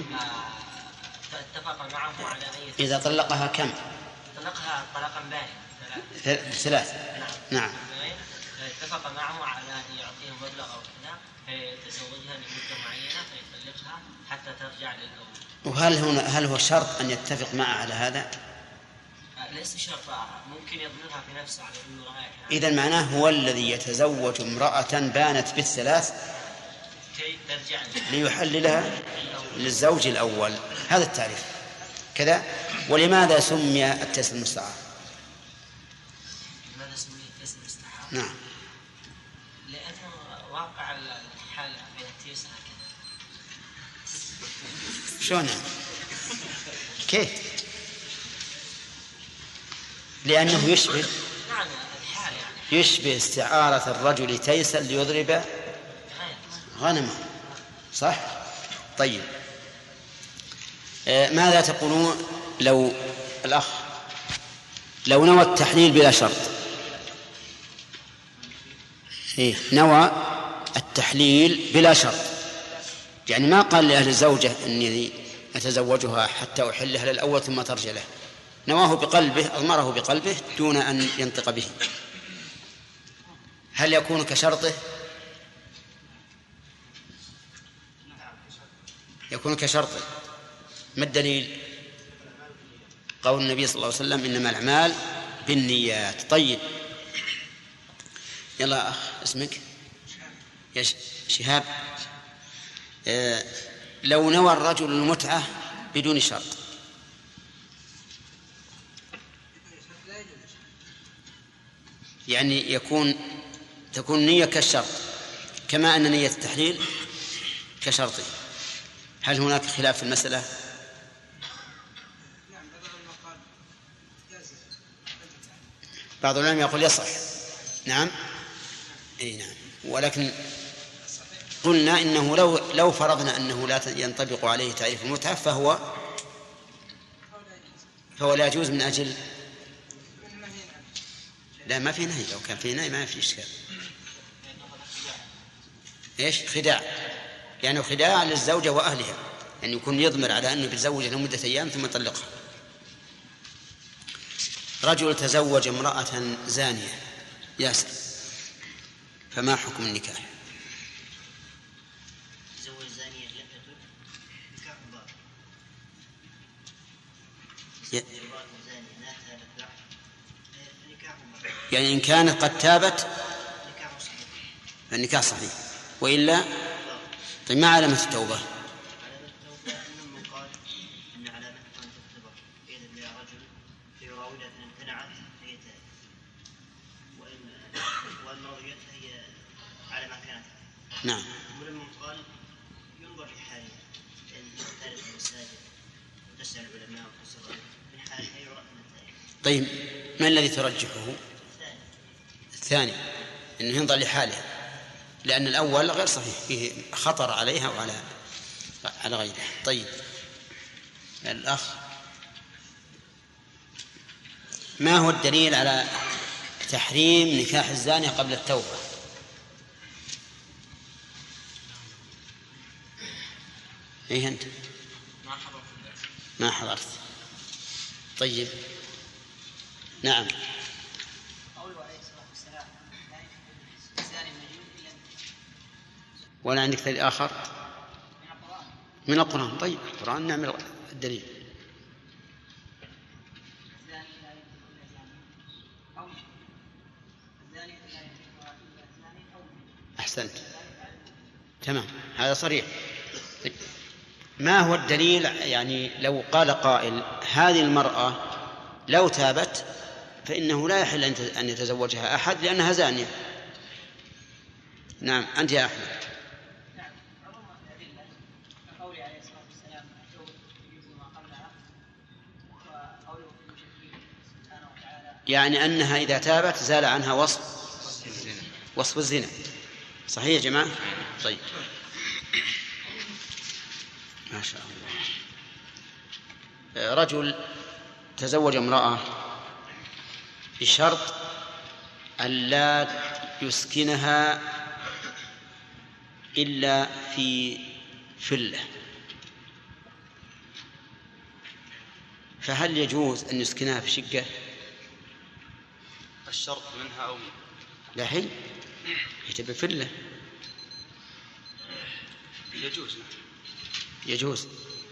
اتفق معه على أن إذا طلقها كم؟ طلقها طلاقا بائن 3. نعم. اتفق معه على أن يعطيه مبلغ أو كذا فيتزوجها لمدة معينة فيطلقها حتى ترجع للأول. هل هو شرط أن يتفق معه على هذا؟ ليس شرطا، ممكن يضمنها في نفسه على أنه رأيها. إذن معناه هو الذي يتزوج امرأة بانت بالثلاث كي ترجع ليحللها للزوج الأول. هذا التعريف كذا. ولماذا سمي التيس المستعار؟ لماذا سمي التيس المستعار؟ نعم، لأنه واقع الحال بين التيس هكذا. شلون كيف؟ لأنه يشبه يشبه استعارة الرجل تيسا ليضرب غنما، صح؟ طيب، ماذا تقولون لو الأخ لو نوى التحليل بلا شرط؟ نوى التحليل بلا شرط، يعني ما قال لأهل الزوجة أني أتزوجها حتى أحلها للأول ثم ترجع له، نواه بقلبه، أضمره بقلبه دون أن ينطق به. هل يكون كشرطه؟ يكون كشرطه. ما الدليل؟ قول النبي صلى الله عليه وسلم إنما الأعمال بالنيات. طيب، يلا أخ، اسمك يا شهاب. لو نوى الرجل المتعة بدون شرط، يعني تكون نية كالشرط كما أن نية التحليل كشرطه، هل هناك خلاف في المسألة؟ بعض العلماء يقول يصح. نعم، أي نعم، ولكن قلنا إنه لو فرضنا أنه لا ينطبق عليه تعريف المتعة فهو لا يجوز من أجل لا، ما في نهي. لو كان في نهي ما في إشكال. إيش؟ خداع، يعني خداع للزوجة وأهلها، يعني يكون يضمر على أنه بيتزوج له مدة أيام ثم يطلقها. رجل تزوج امرأة زانية ياسر، فما حكم النكاح؟ تزوج زانية لم تتب نكاح باطل. يعني إن كانت قد تابت فالنكاح صحيح، وإلا طيب ما علامة التوبة؟ نعم. ولما قال ينظر لحالها لأن تختلف المساجد وتسأل العلماء وتسأل من حالها يعرف النتائج. طيب ما الذي ترجحه؟ الثاني أنه ينظر لحالها، لأن الأول غير صحيح، فيه خطر عليها وعلى غيرها. طيب الأخ، ما هو الدليل على تحريم نكاح الزانية قبل التوبة؟ ايه انت ما حضرت. طيب نعم. ولا عندك دليل آخر من القرآن؟ طيب القرآن نعمل الدليل. أحسنت، تمام، هذا صريح. ما هو الدليل؟ يعني لو قال قائل هذه المرأة لو تابت فإنه لا يحل أن يتزوجها أحد لأنها زانية. نعم أنت يا أحمد. يعني أنها إذا تابت زال عنها وصف الزنا. صحيح يا جماعة؟ طيب ما شاء الله. رجل تزوج امرأة بشرط ألا يسكنها إلا في فلة، فهل يجوز أن يسكنها في شقة؟ الشرط منها أو لا حين يتبع فلة يجوز. يجوز.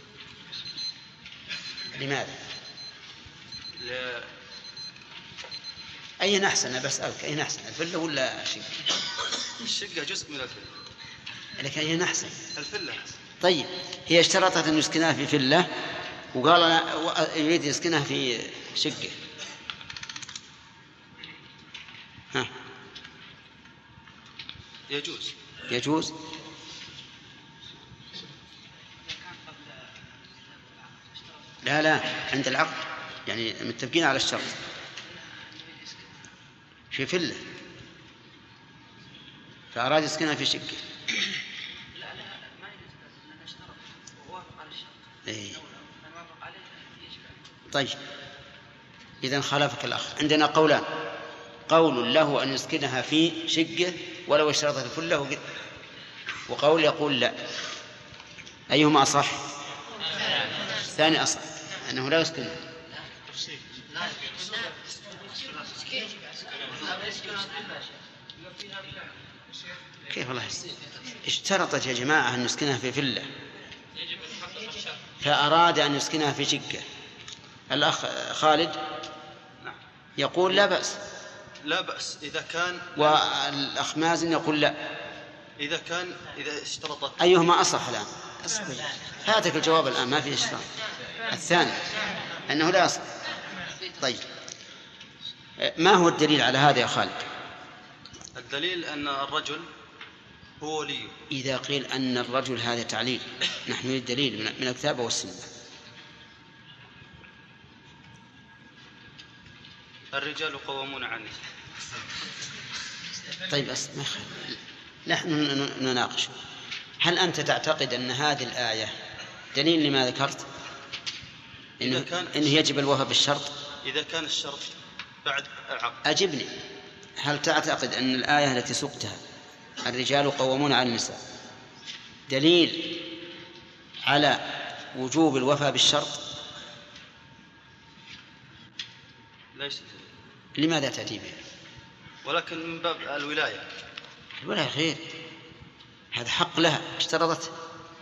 لماذا؟ أين أحسن؟ بسألك أين أحسن، الفلة ولا الشقة؟ الشقة جزء من الفلة. لكن أين أحسن؟ الفلة. طيب هي اشترطت أن يسكنها في فلة وقال أنا يريد يسكنها في شقة، ها يجوز. لا عند العقد، يعني متفقين على الشرط في فلة فأراد يسكنها في شقة. لا ما اشترط ووافق على الشرط. إيه. من وافق عليه يشبع. طيب إذن خالفك الأخ. عندنا قولان، قول له أن يسكنها في شقة ولو اشترطت الفلة، وقول يقول لا. أيهما أصح؟ الثاني أصح، أنه لا يسكنها. كيف الله اشترطت يا جماعة أن يسكنها في فلة فأراد أن يسكنها في شقة. الأخ خالد يقول لا بأس إذا كان، والأخ مازن يقول لا. إذا اشترطت. أيهما أصح الآن؟ فاتك الجواب الآن، ما في إشكال. الثاني أنه لا أصح. طيب ما هو الدليل على هذا يا خالد؟ الدليل أن الرجل هو ولي. إذا قيل أن الرجل هذا تعليل، نحن نريد دليل من الكتاب والسنة. الرجال قوامون على النساء. طيب نحن نناقش. هل أنت تعتقد أن هذه الآية دليل لما ذكرت إنه يجب الوفاء بالشرط؟ إذا كان الشرط بعد العقد. أجبني، هل تعتقد أن الآية التي سقتها الرجال قوامون على النساء دليل على وجوب الوفاء بالشرط؟ ليش؟ لماذا تأتي به؟ ولكن من باب الولاية. الولاية خير، هذا حق لها اشترطت.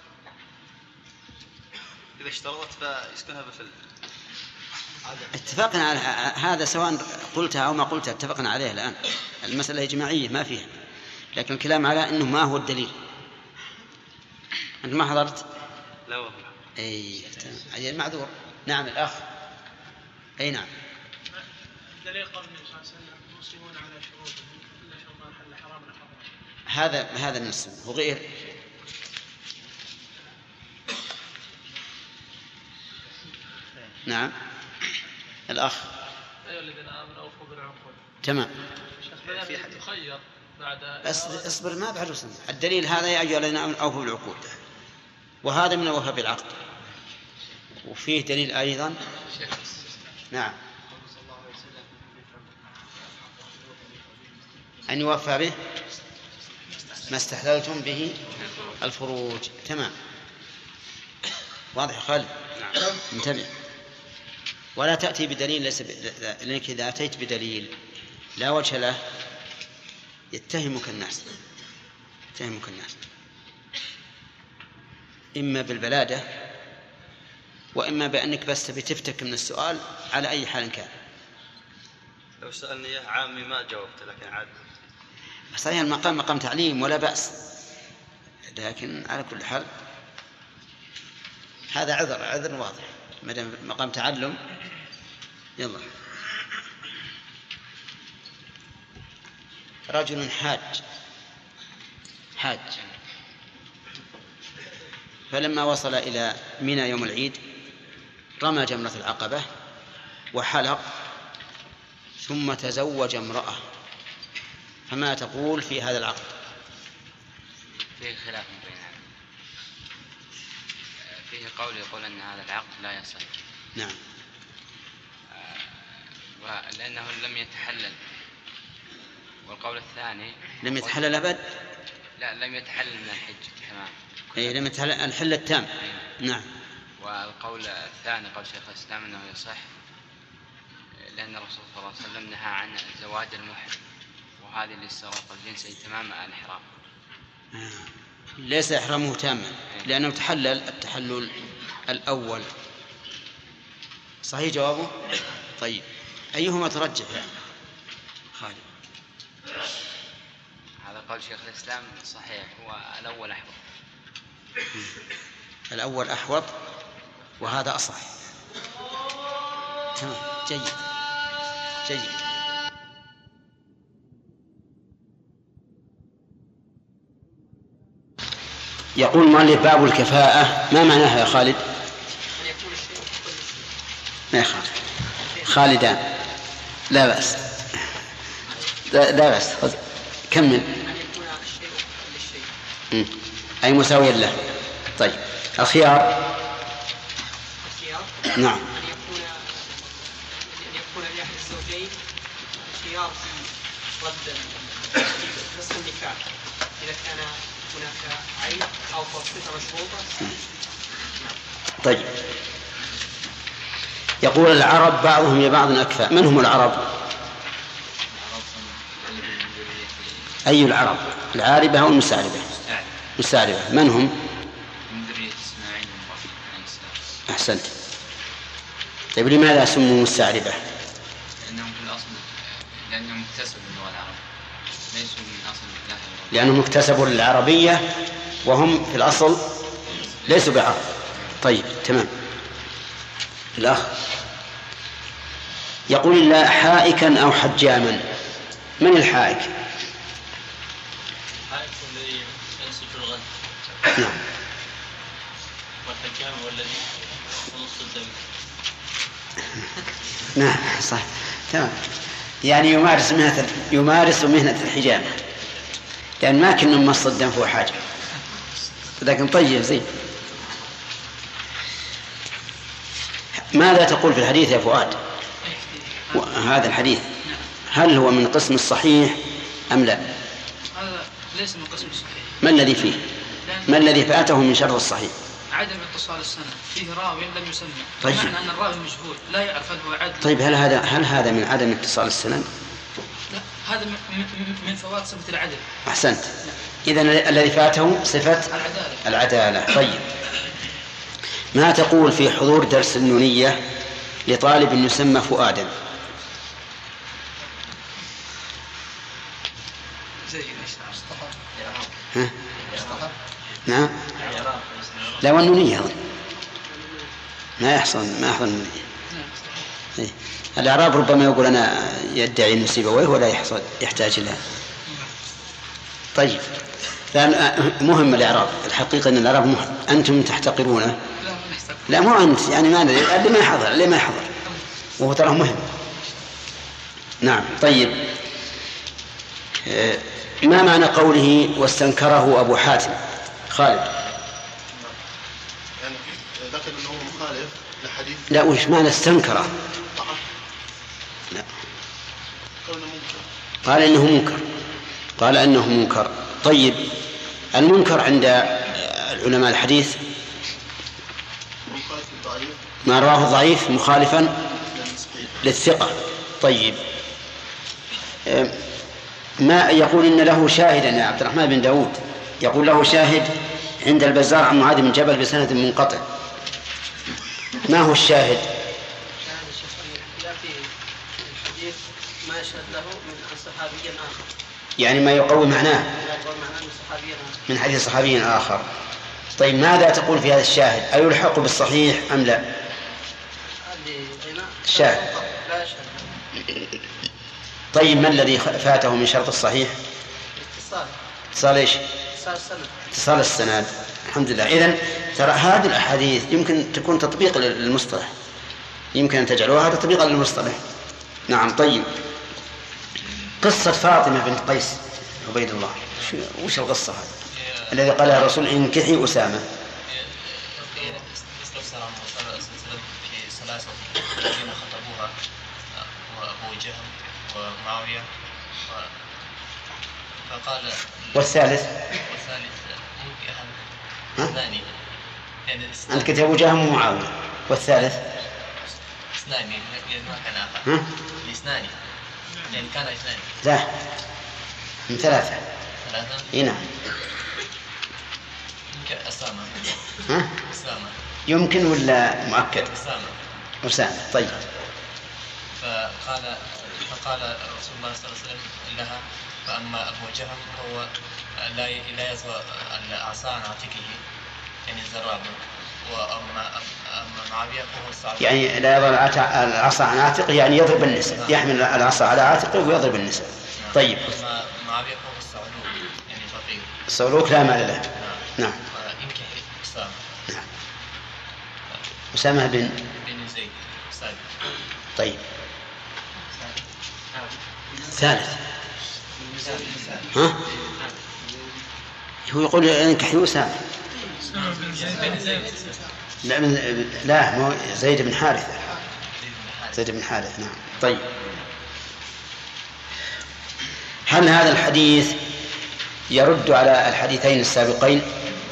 إذا اشترطت فيسكنها بفل. اتفقنا على هذا سواء قلتها أو ما قلتها، اتفقنا عليه الآن. المسألة إجماعية ما فيها، لكن الكلام على أنه ما هو الدليل. أنت ما حضرت؟ لا والله. أي معذور. نعم الأخ. أي نعم. دليل قول النبي صلى الله عليه وسلم المسلمون على شروطهم إلا شرط من حل حرام حرام. هذا المسلم وغير. نعم الأخ. أيها الذين آمنوا أوفوا بالعقود. تمام. في حد يخير بعد. اصبر ما بعد وصلنا. الدليل هذا يا أيها الذين آمنوا أوفوا بالعقود، وهذا من الوفاء بالعقد. وفيه دليل أيضا. نعم. أن يوفى به ما استحللتم به الفروج. تمام. واضح خالد؟ نعم. انتبه ولا تأتي بدليل لأنك إذا أتيت بدليل لا وجه له يتهمك الناس إما بالبلادة وإما بأنك بس بتفتك من السؤال على أي حال كان. لو سألني يا عامي ما جاوبت، لكن عاد صحيح المقام مقام تعليم ولا بأس، لكن على كل حال هذا عذر واضح ما دام مقام تعلم. يلا. رجل حاج فلما وصل إلى منى يوم العيد رمى جمرة العقبة وحلق ثم تزوج امرأة، فما تقول في هذا العقد؟ فيه خلاف بين العلماء. فيه قول يقول أن هذا العقد لا يصح. نعم. لأنه لم يتحلل. والقول الثاني لم يتحلل أبد. لا لم يتحلل من الحج تمام. أي لم يتحلل الحل التام. نعم. والقول الثاني قول شيخ الإسلام أنه يصح، لأن الرسول صلى الله عليه وسلم نهى عن زواج المحرم، وهذه الاستغراق الجنسي تمام الإحرام. ليس إحرامه تاما لأنه تحلل التحلل الأول. صحيح جوابه؟ طيب أيهما ترجح يعني خالد؟ هذا قول شيخ الإسلام صحيح، هو الأول أحوط. الأول أحوط وهذا أصح. تمام. جيد. يقول مؤلف باب الكفاءة، ما معناها يا خالد؟ ما يخالف خالدان لا بأس كمل. أي مساويا له. طيب الخيار نعم أن يكون لأحد الزوجين خيار في رد فسخ النكاح إذا كان هناك عيب أو توسيطة مشروطة. طيب يقول العرب بعضهم لبعض أكفى. من هم العرب؟ أي العرب؟ العاربة أو المستعربة؟ مستعربة. من هم؟ من ذرية إسماعيل عليه السلام. أحسنت. طيب لماذا سموا مستعربة؟ لأنهم في الأصل لأنهم اكتسبوا اللغة العربية، ليسوا من أصل اللهجة، لأنهم اكتسبوا العربية وهم في الأصل ليسوا بعرب. طيب تمام. الأخ يقول الله حائكا أو حجاما. من الحائك؟ الحائك الذي ينسج الغد. نعم. والحجام هو الذي يمص الدم. نعم صح تمام. يعني يمارس مهنة الحجامة، لأن ما كنا نمص الدم فوق حاجة، لكن طيب زين. ماذا تقول في الحديث يا فؤاد؟ هذا الحديث هل هو من قسم الصحيح أم لا؟ هذا ليس من قسم الصحيح. ما الذي فيه؟ ما الذي فاته من شرط الصحيح؟ عدم اتصال السند فيه راوي لم يسمى، طيب. معنى أن الراوي مجهول لا يعرف هل هو عدل. طيب هل هذا من عدم اتصال السند؟ لا، هذا من فوات صفة العدل. أحسنت. إذن الذي فاته صفة العدالة. طيب ما تقول في حضور درس النونية لطالب يسمى فؤادا؟ ها؟ نعم. لا والنونية ما يحصل النونية. الإعراب ربما يقول أنا يدعي أن سيبويه ولا يحتاج لها. طيب مهم الإعراب، الحقيقة أن الإعراب مهم. أنتم تحتقرونه؟ لا مو أنت، يعني ما ندري اللي ما يحضر وهو ترى مهم. نعم. طيب ما معنى قوله واستنكره أبو حاتم؟ خالد. يعني ذكر أنه مخالف لحديث. لا وش معنى استنكره؟ لا قال إنه منكر. طيب المنكر عند العلماء الحديث ما رواه ضعيف مخالفا للثقة. طيب ما يقول إن له شاهدا يا عبد الرحمن بن داود، يقول له شاهد عند البزار عن معاذ بن جبل بسند منقطع. ما هو الشاهد؟ ما يشهد له من صحابي آخر، يعني ما يقوي معناه من حديث صحابي آخر. طيب ماذا تقول في هذا الشاهد؟ أيلحق بالصحيح أم لا؟ الشاهد لا يشهد. طيب ما الذي فاته من شرط الصحيح؟ اتصال ايش؟ اتصال السند. الحمد لله. إذن ترى هذه الأحاديث يمكن تكون تطبيق للمصطلح، يمكن أن تجعلوها تطبيقا للمصطلح. نعم. طيب قصة فاطمة بنت قيس عبيد الله وش القصة هذه الذي قالها الرسول انكحي أسامة؟ استفسر في ثلاثة الذين خطبوها وأبو جهم ومعاوية فقال والثالث اثنان يعني أنت كنت أبو جهم ومعاوية والثالث اثنان ما كان آخر الاثنان يعني كان اثنان لا من ثلاثة. هنا يمكن أسامة. أسامة يمكن ولا مؤكد؟ أسامة. طيب فقال رسول الله صلى الله عليه وسلم لها فأما أبو جهم هو لا يزوى العصا عن عاتقه يعني الزراب، وأما معاوية فهو الصعب يعني لا يضع العصا عن عاتقه يعني يضرب النساء، يحمل العصا على عاتقه ويضرب النساء. طيب معاوية فهو الصعلوك يعني فقير، الصعلوك لا مال له. نعم. يمكن أسامة. نعم. أسامة بن زيد سابق. طيب ثالث ها هو يقول انكحي أسامة. لا مو زيد بن حارثة. زيد بن حارثة. نعم. طيب هل هذا الحديث يرد على الحديثين السابقين؟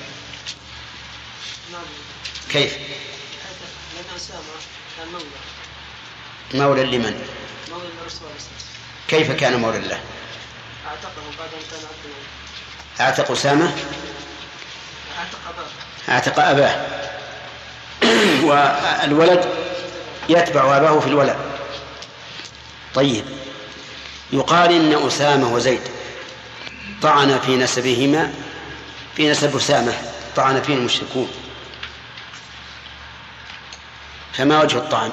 كيف؟ مولى لمن؟ كيف كان مولى له؟ أعتق أسامة؟ أعتق أباه والولد يتبع أباه في الولد. طيب يقال إن أسامة وزيد طعن في نسبهما، في نسب أسامة طعن فيه المشركون، فما وجه الطعن؟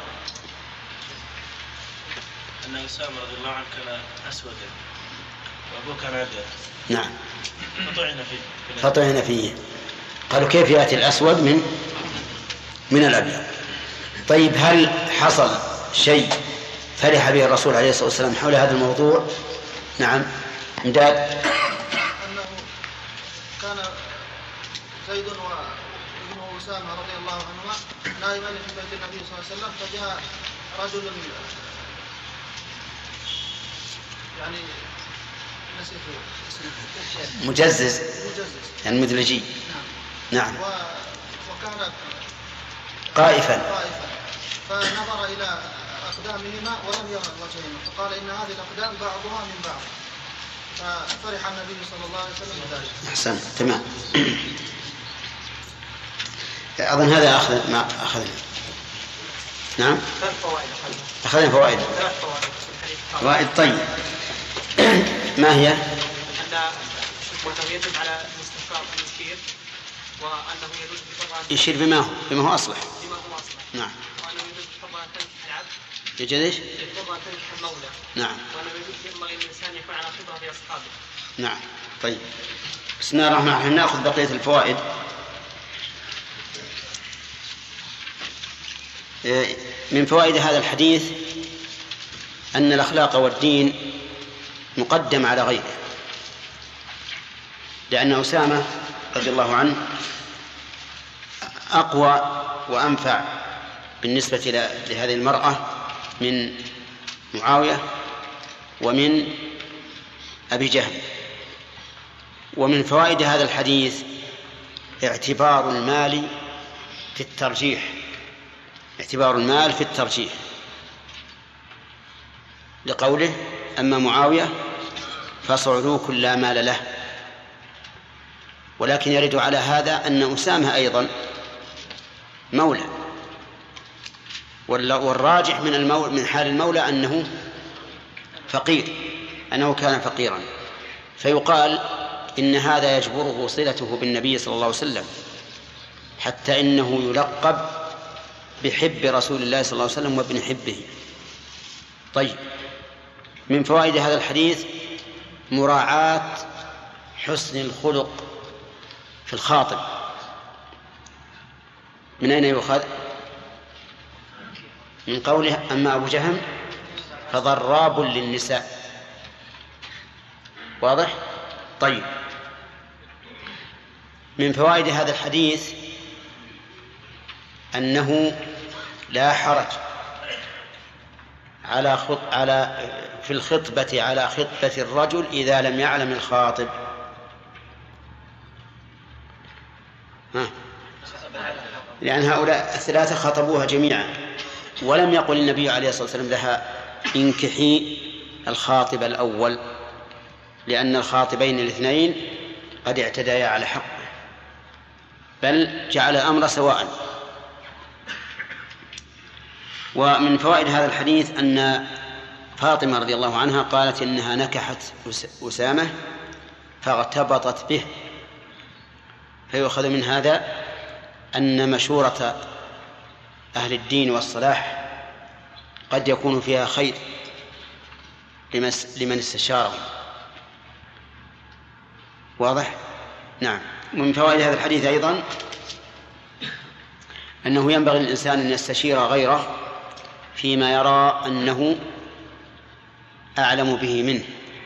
أن أسامة رضي الله عنه كان أسودا وأبوه كان أبيض. نعم. فطعن فيه. قالوا كيف يأتي الأسود من الأبيض؟ طيب هل حصل شيء فرح به الرسول عليه الصلاة والسلام حول هذا الموضوع؟ نعم. امداد. أنه كان زيد وابنه أسامة رضي الله عنهما نائمان في بيت النبي صلى الله عليه وسلم، فجاء رجل يعني مجزز يعني مدلجي. نعم. وكان قائفا فنظر إلى أقدامهما ولم يرى وجههما فقال إن هذه الأقدام بعضها من بعض، ففرح النبي صلى الله عليه وسلم بذلك. أحسن، تمام. أظن هذا أخذ ما أخذنا. نعم، أخذنا فوائد. فوائد. طيب، ما هي؟ أنه يجب على الاستحقاق أن يشير، وأنه يجوز طبعا يشير بما هو أصلح. نعم. وأنه يجوز طبعا تنكح العبد. يجوز إيش؟ طبعا تنكح المولى. نعم. وأنه ينبغي للإنسان يكون على خبرة في أصحابه. نعم. طيب، بسم الله الرحمن الرحيم. نأخذ بقية الفوائد. من فوائد هذا الحديث أن الأخلاق والدين مقدم على غيره، لأن أسامة رضي الله عنه أقوى وأنفع بالنسبة لهذه المرأة من معاوية ومن أبي جهل. ومن فوائد هذا الحديث اعتبار المال في الترجيح، اعتبار المال في الترجيح، لقوله أما معاوية فصعلوك لا مال له. ولكن يرد على هذا أن أسامة أيضا مولى، والراجح من حال المولى أنه فقير، أنه كان فقيرا، فيقال إن هذا يجبره صلته بالنبي صلى الله عليه وسلم، حتى إنه يلقب بحب رسول الله صلى الله عليه وسلم وابن حبه. طيب، من فوائد هذا الحديث مراعاة حسن الخلق في الخاطب. من أين يؤخذ؟ من قوله أما أبو جهم فضراب للنساء. واضح؟ طيب، من فوائد هذا الحديث أنه لا حرج في الخطبة على خطبة الرجل إذا لم يعلم الخاطب. لأن هؤلاء الثلاثة خطبوها جميعا، ولم يقل النبي عليه الصلاة والسلام لها انكحي الخاطب الأول، لأن الخاطبين الاثنين قد اعتدايا على حقه، بل جعل الأمر سواء. ومن فوائد هذا الحديث أن فاطمة رضي الله عنها قالت إنها نكحت أسامة فاغتبطت به، فيؤخذ من هذا أن مشورة أهل الدين والصلاح قد يكون فيها خير لمن استشارهم. واضح؟ نعم. ومن فوائد هذا الحديث أيضا أنه ينبغي للإنسان أن يستشير غيره فيما يرى أنه أعلم به منه،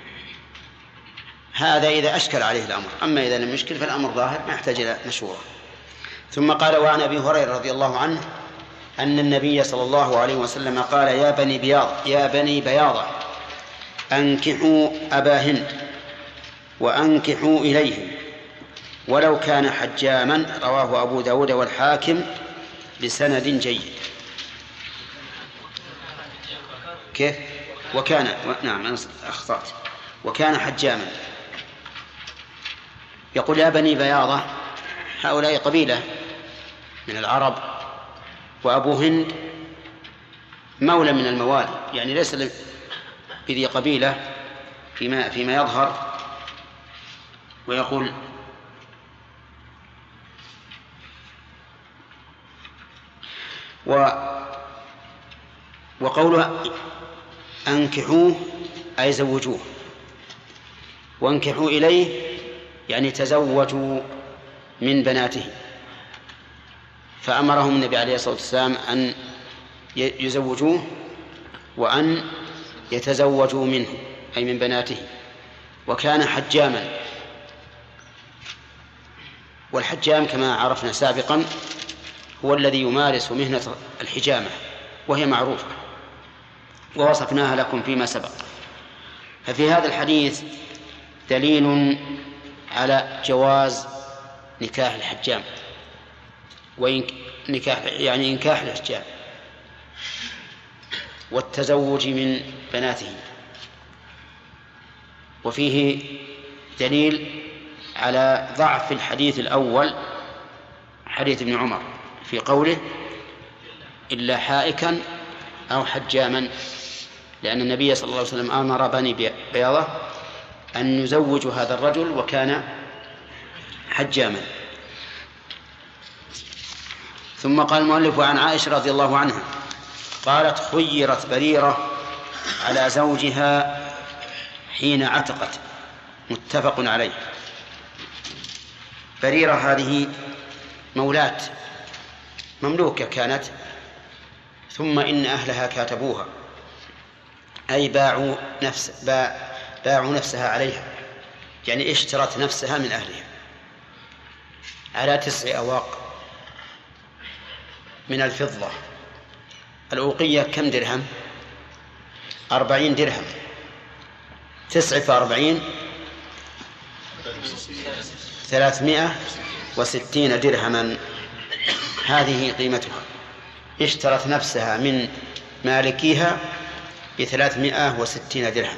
هذا إذا أشكل عليه الأمر. أما إذا لم يشكل فالأمر ظاهر ما يحتاج إلى مشورة. ثم قال: وعن أبي هريرة رضي الله عنه أن النبي صلى الله عليه وسلم قال: يا بني بياضة أنكحوا أبا هند وأنكحوا إليه ولو كان حجاما. رواه أبو داود والحاكم بسند جيد. كيف؟ وكان، نعم أنا أخطأت، وكان حجاما. يقول: يا بني بياضة، هؤلاء قبيلة من العرب، وأبو هند مولى من الموالي، يعني ليس بذي قبيلة فيما يظهر. ويقول: وقوله أنكحوه أي زوجوه، وانكحوا إليه يعني تزوجوا من بناته. فأمرهم النبي عليه الصلاة والسلام أن يزوجوه وأن يتزوجوا منه أي من بناته. وكان حجاما، والحجام كما عرفنا سابقا هو الذي يمارس مهنة الحجامة، وهي معروفة ووصفناها لكم فيما سبق. ففي هذا الحديث دليل على جواز نكاح الحجام، يعني إنكاح الإحجاب والتزوج من بناته. وفيه دليل على ضعف الحديث الأول، حديث ابن عمر في قوله إلا حائكا أو حجاما، لأن النبي صلى الله عليه وسلم أمر بني بياضة أن يزوجوا هذا الرجل وكان حجاما. ثم قال المؤلف عن عائشة رضي الله عنها قالت خيرت بريرة على زوجها حين عتقت، متفق عليه. بريرة هذه مولاة مملوكة كانت، ثم إن أهلها كاتبوها، أي باعوا نفسها عليها، يعني اشترت نفسها من أهلها على 9 أواق من الفضة. الأوقية كم درهم؟ 40 درهم. 9 في 40 360 درهما، هذه قيمتها. اشترت نفسها من مالكيها ب360 درهم.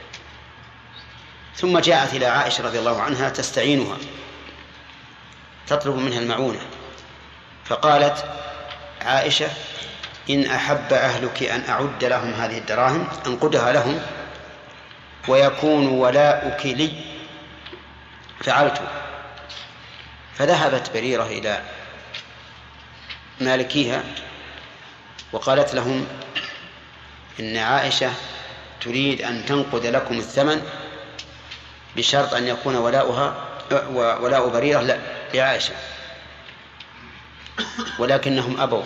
ثم جاءت إلى عائشة رضي الله عنها تستعينها، تطلب منها المعونة، فقالت عائشة إن أحب أهلك أن أعد لهم هذه الدراهم أنقدها لهم ويكون ولاؤك لي، فعلت. فذهبت بريرة إلى مالكيها وقالت لهم إن عائشة تريد أن تنقد لكم الثمن بشرط أن يكون ولاء بريرة لعائشة، ولكنهم أبوا.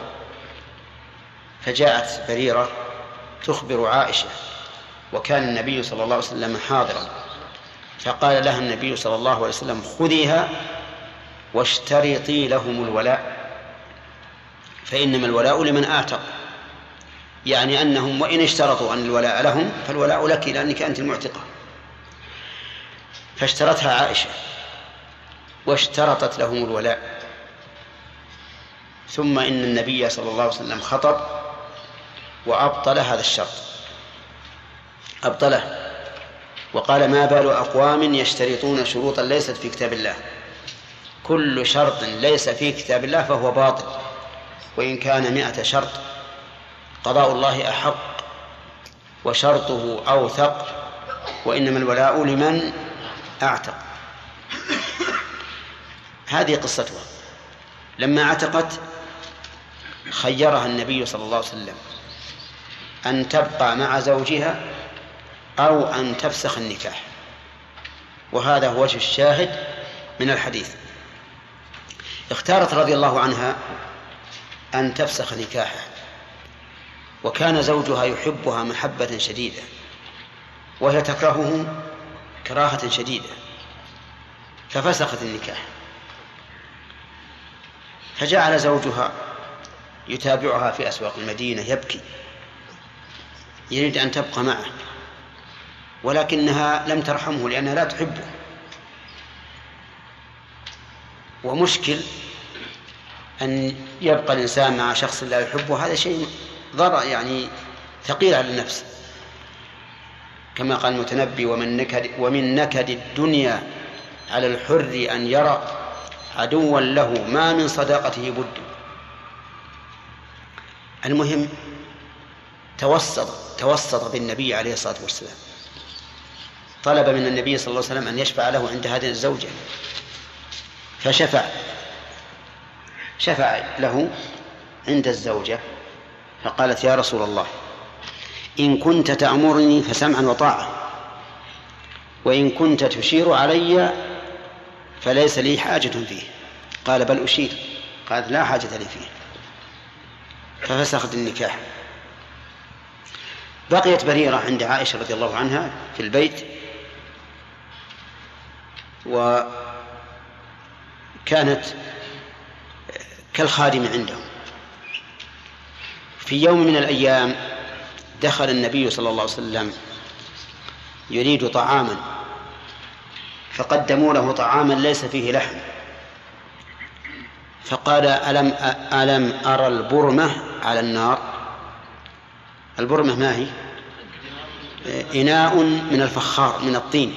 فجاءت بريرة تخبر عائشة، وكان النبي صلى الله عليه وسلم حاضرا، فقال لها النبي صلى الله عليه وسلم خذيها واشترطي لهم الولاء، فإنما الولاء لمن آتق، يعني أنهم وإن اشترطوا أن الولاء لهم فالولاء لك لأنك أنت المعتقة. فاشترتها عائشة واشترطت لهم الولاء. ثم إن النبي صلى الله عليه وسلم خطب وأبطل هذا الشرط، أبطله، وقال ما بال أقوام يشترطون شروطا ليست في كتاب الله، كل شرط ليس في كتاب الله فهو باطل، وإن كان 100 شرط قضاء الله أحق وشرطه أوثق، وإنما الولاء لمن أعتق. هذه قصتها. لما اعتقت خيرها النبي صلى الله عليه وسلم أن تبقى مع زوجها أو أن تفسخ النكاح، وهذا هو وجه الشاهد من الحديث. اختارت رضي الله عنها أن تفسخ نكاحه، وكان زوجها يحبها محبة شديدة وهي تكرهه كراهة شديدة، ففسخت النكاح. فجعل زوجها يتابعها في أسواق المدينة يبكي، يريد أن تبقى معه، ولكنها لم ترحمه لأنها لا تحبه. ومشكل أن يبقى الإنسان مع شخص لا يحبه، هذا شيء ضرر يعني ثقيل على النفس، كما قال المتنبي ومن نكد الدنيا على الحر أن يرى عدوا له ما من صداقته بد. المهم توسط بالنبي عليه الصلاة والسلام، طلب من النبي صلى الله عليه وسلم أن يشفع له عند هذه الزوجة، فشفع له عند الزوجة، فقالت يا رسول الله إن كنت تأمرني فسمعا وطاعة، وإن كنت تشير علي فليس لي حاجة فيه. قال بل أشير. قالت لا حاجة لي فيه، ففسخت النكاح. بقيت بريرة عند عائشة رضي الله عنها في البيت، وكانت كالخادم عندهم. في يوم من الأيام دخل النبي صلى الله عليه وسلم يريد طعاما، فقدموا له طعاما ليس فيه لحم، فقال ألم أرى البرمة على النار. البرمة ما هي؟ إناء من الفخار من الطين،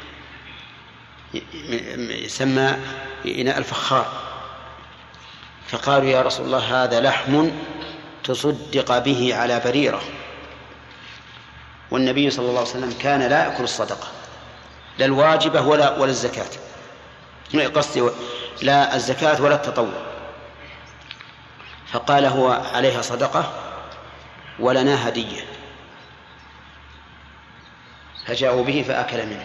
يسمى إناء الفخار. فقالوا يا رسول الله هذا لحم تصدق به على بريرة، والنبي صلى الله عليه وسلم كان لا يأكل الصدقة، لا الواجبة ولا الزكاة، قصدي لا الزكاة ولا التطوع. فقال هو عليها صدقة ولنا هدية، فجاءوا به فأكل منه.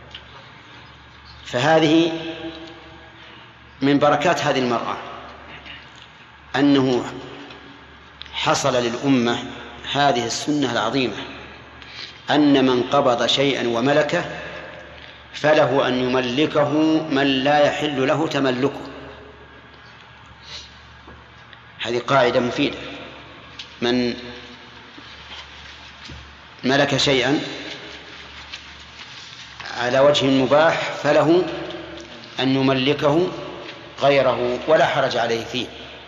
فهذه من بركات هذه المرأة أنه حصل للأمة هذه السنة العظيمة، أن من قبض شيئا وملكه فله أن يملكه من لا يحل له تملكه. هذه قاعدة مفيدة، من ملك شيئا على وجه مباح فله أن يملكه غيره ولا حرج عليه فيه.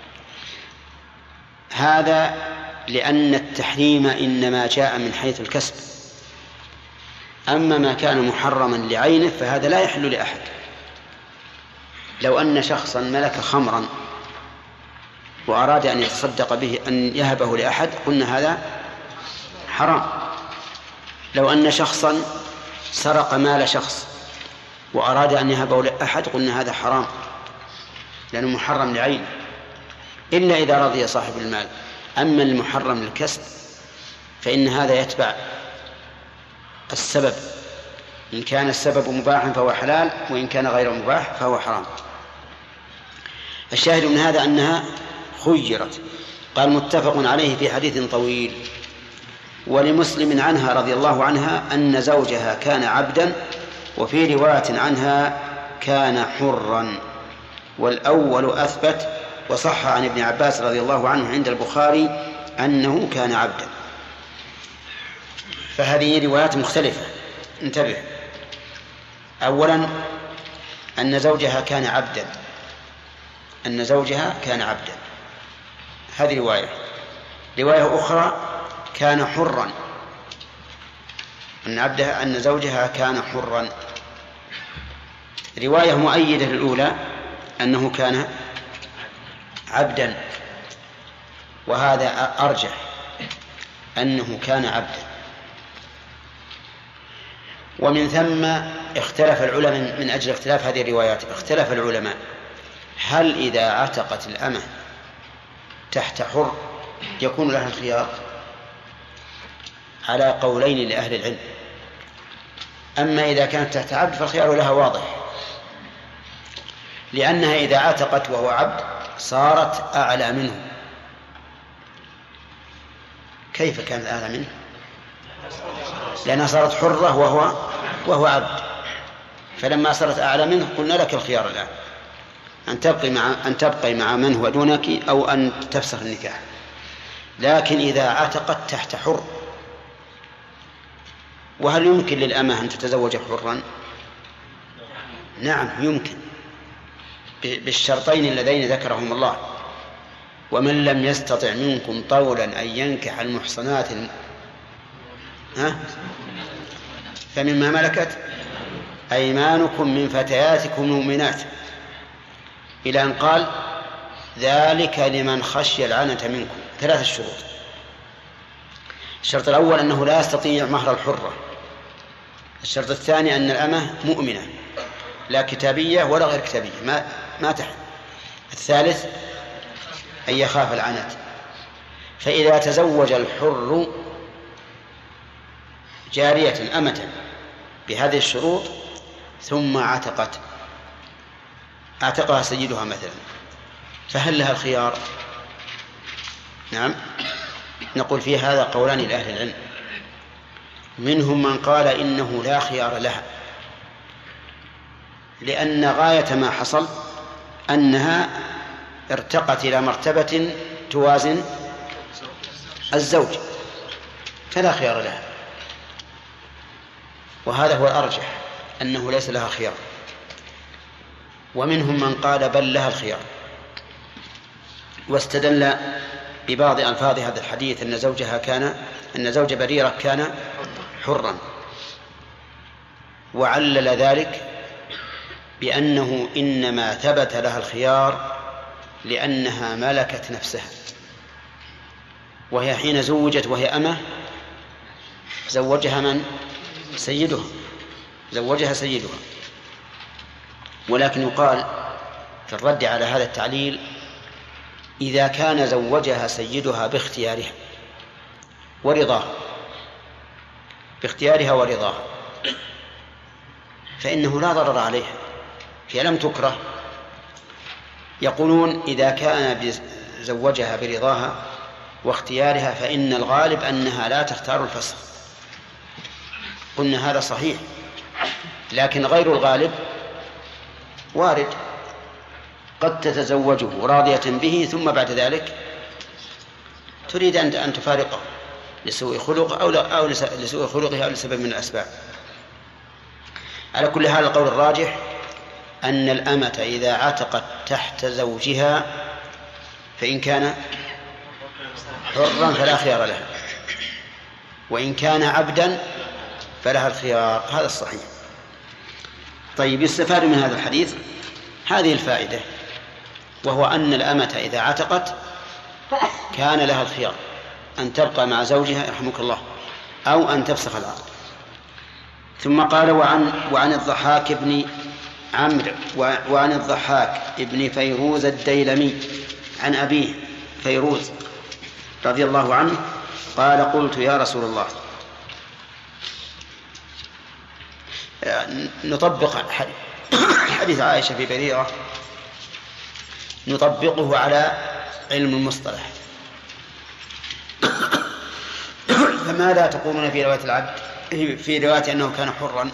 هذا لأن التحريم إنما جاء من حيث الكسب، أما ما كان محرما لعينه فهذا لا يحل لأحد. لو أن شخصا ملك خمرا وأراد أن يتصدق به أن يهبه لأحد قلنا هذا حرام. لو أن شخصا سرق مال شخص وأراد أن يهبه لأحد قلنا هذا حرام لأنه محرم لعينه، إلا إذا رضي صاحب المال. أما المحرم للكسب فإن هذا يتبع السبب، إن كان السبب مباحا فهو حلال، وإن كان غير مباح فهو حرام. الشاهد من هذا أنها خيرت. قال متفق عليه في حديث طويل. ولمسلم عنها رضي الله عنها أن زوجها كان عبدا، وفي رواية عنها كان حرا، والأول أثبت، وصح عن ابن عباس رضي الله عنه عند البخاري أنه كان عبدا. فهذه روايات مختلفة، انتبه. أولا أن زوجها كان عبدا، أن زوجها كان عبدا، هذه رواية. رواية أخرى كان حرا، أن زوجها كان حرا. رواية مؤيدة للأولى أنه كان عبدا، وهذا أرجح أنه كان عبدا. ومن ثم اختلف العلماء، من أجل اختلاف هذه الروايات اختلف العلماء هل إذا عتقت الأمة تحت حر يكون لها الخيار؟ على قولين لأهل العلم. أما إذا كانت تحت عبد فالخيار لها واضح، لأنها إذا عتقت وهو عبد صارت أعلى منه. كيف كانت أعلى منه؟ لأنها صارت حرة وهو عبد، فلما صارت أعلى منه قلنا لك الخيار الآن أن تبقي مع من هو دونك أو أن تفسخ النكاح. لكن إذا عتقت تحت حر، وهل يمكن للأمة أن تتزوج حرا؟ نعم يمكن، بالشرطين اللذين ذكرهم الله: ومن لم يستطع منكم طولا أن ينكح المحصنات فمما ملكت أيمانكم من فتياتكم المؤمنات، إلى أن قال: ذلك لمن خشي العنة منكم. 3 شروط. الشرط الأول أنه لا يستطيع مهر الحرة. الشرط الثاني أن الأمة مؤمنة لا كتابية ولا غير كتابية، ما تحت. الثالث أن يخاف العنة. فإذا تزوج الحر جارية أمة بهذه الشروط ثم اعتقها سيدها مثلا، فهل لها الخيار؟ نعم. نقول في هذا قولان لأهل العلم. منهم من قال إنه لا خيار لها، لأن غاية ما حصل أنها ارتقت إلى مرتبة توازن الزوج، فلا خيار لها. وهذا هو الأرجح، أنه ليس لها خيار. ومنهم من قال بل لها الخيار، واستدل ببعض ألفاظ هذا الحديث أن زوج بريرة كان حرا، وعلل ذلك بأنه إنما ثبت لها الخيار لأنها ملكت نفسها، وهي حين زوجت وهي أمة زوجها من؟ سيدها، زوجها سيدها. ولكن يقال في الرد على هذا التعليل: إذا كان زوجها سيدها باختيارها ورضاها، باختيارها ورضاها، فإنه لا ضرر عليها، هي لم تكره. يقولون إذا كان زوجها برضاها واختيارها فإن الغالب أنها لا تختار الفسخ. قلنا هذا صحيح، لكن غير الغالب وارد، قد تتزوجه راضية به ثم بعد ذلك تريد أن تفارقه لسوء خلقه أو لسوء خلقها أو لسبب من الأسباب. على كل حال القول الراجح أن الأمة إذا عتقت تحت زوجها فإن كان حرا فلا خيار لها، وإن كان عبدا فلها الخيار. هذا الصحيح. طيب، يستفاد من هذا الحديث هذه الفائدة، وهو أن الأمة إذا عتقت كان لها الخيار أن تبقى مع زوجها رحمك الله أو أن تفسخ العقد. ثم قال: وعن الضحاك بن عمرو وعن الضحاك ابن فيروز الديلمي عن أبيه فيروز رضي الله عنه قال: قلت يا رسول الله. نطبق حديث عائشة في بريرة، نطبقه على علم المصطلح. فماذا تقولون في رواية العبد، في رواية أنه كان حرا؟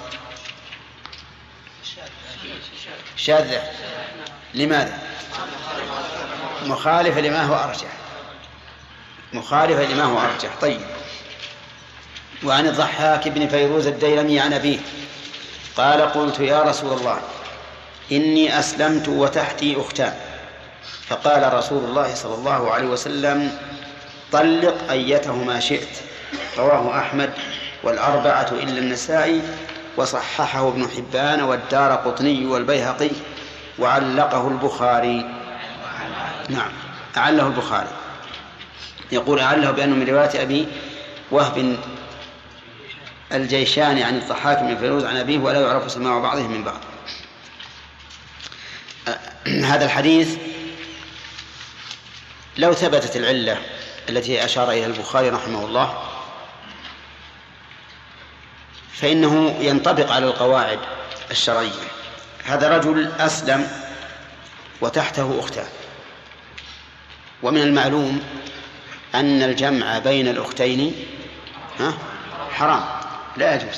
شاذة. لماذا؟ مخالفة لما هو أرجح، مخالفة لما هو أرجح. طيب. وعن الضحاك بن فيروز الديلمي عن أبيه قال: قلت يا رسول الله إني أسلمت وتحتي أختان، فقال رسول الله صلى الله عليه وسلم: طلق أيتهما شئت. رواه أحمد والأربعة إلا النسائي، وصححه ابن حبان والدارقطني والبيهقي، وعلقه البخاري. نعم، أعله البخاري. يقول أعله بأنه من رواية أبي وهب الجيشاني عن الضحاك بن فيروز عن أبيه، ولا يعرف سماع بعضهم من بعض. هذا الحديث لو ثبتت العلة التي أشار إليها البخاري رحمه الله فإنه ينطبق على القواعد الشرعية. هذا رجل أسلم وتحته أختان، ومن المعلوم أن الجمع بين الأختين حرام، لا يجوز.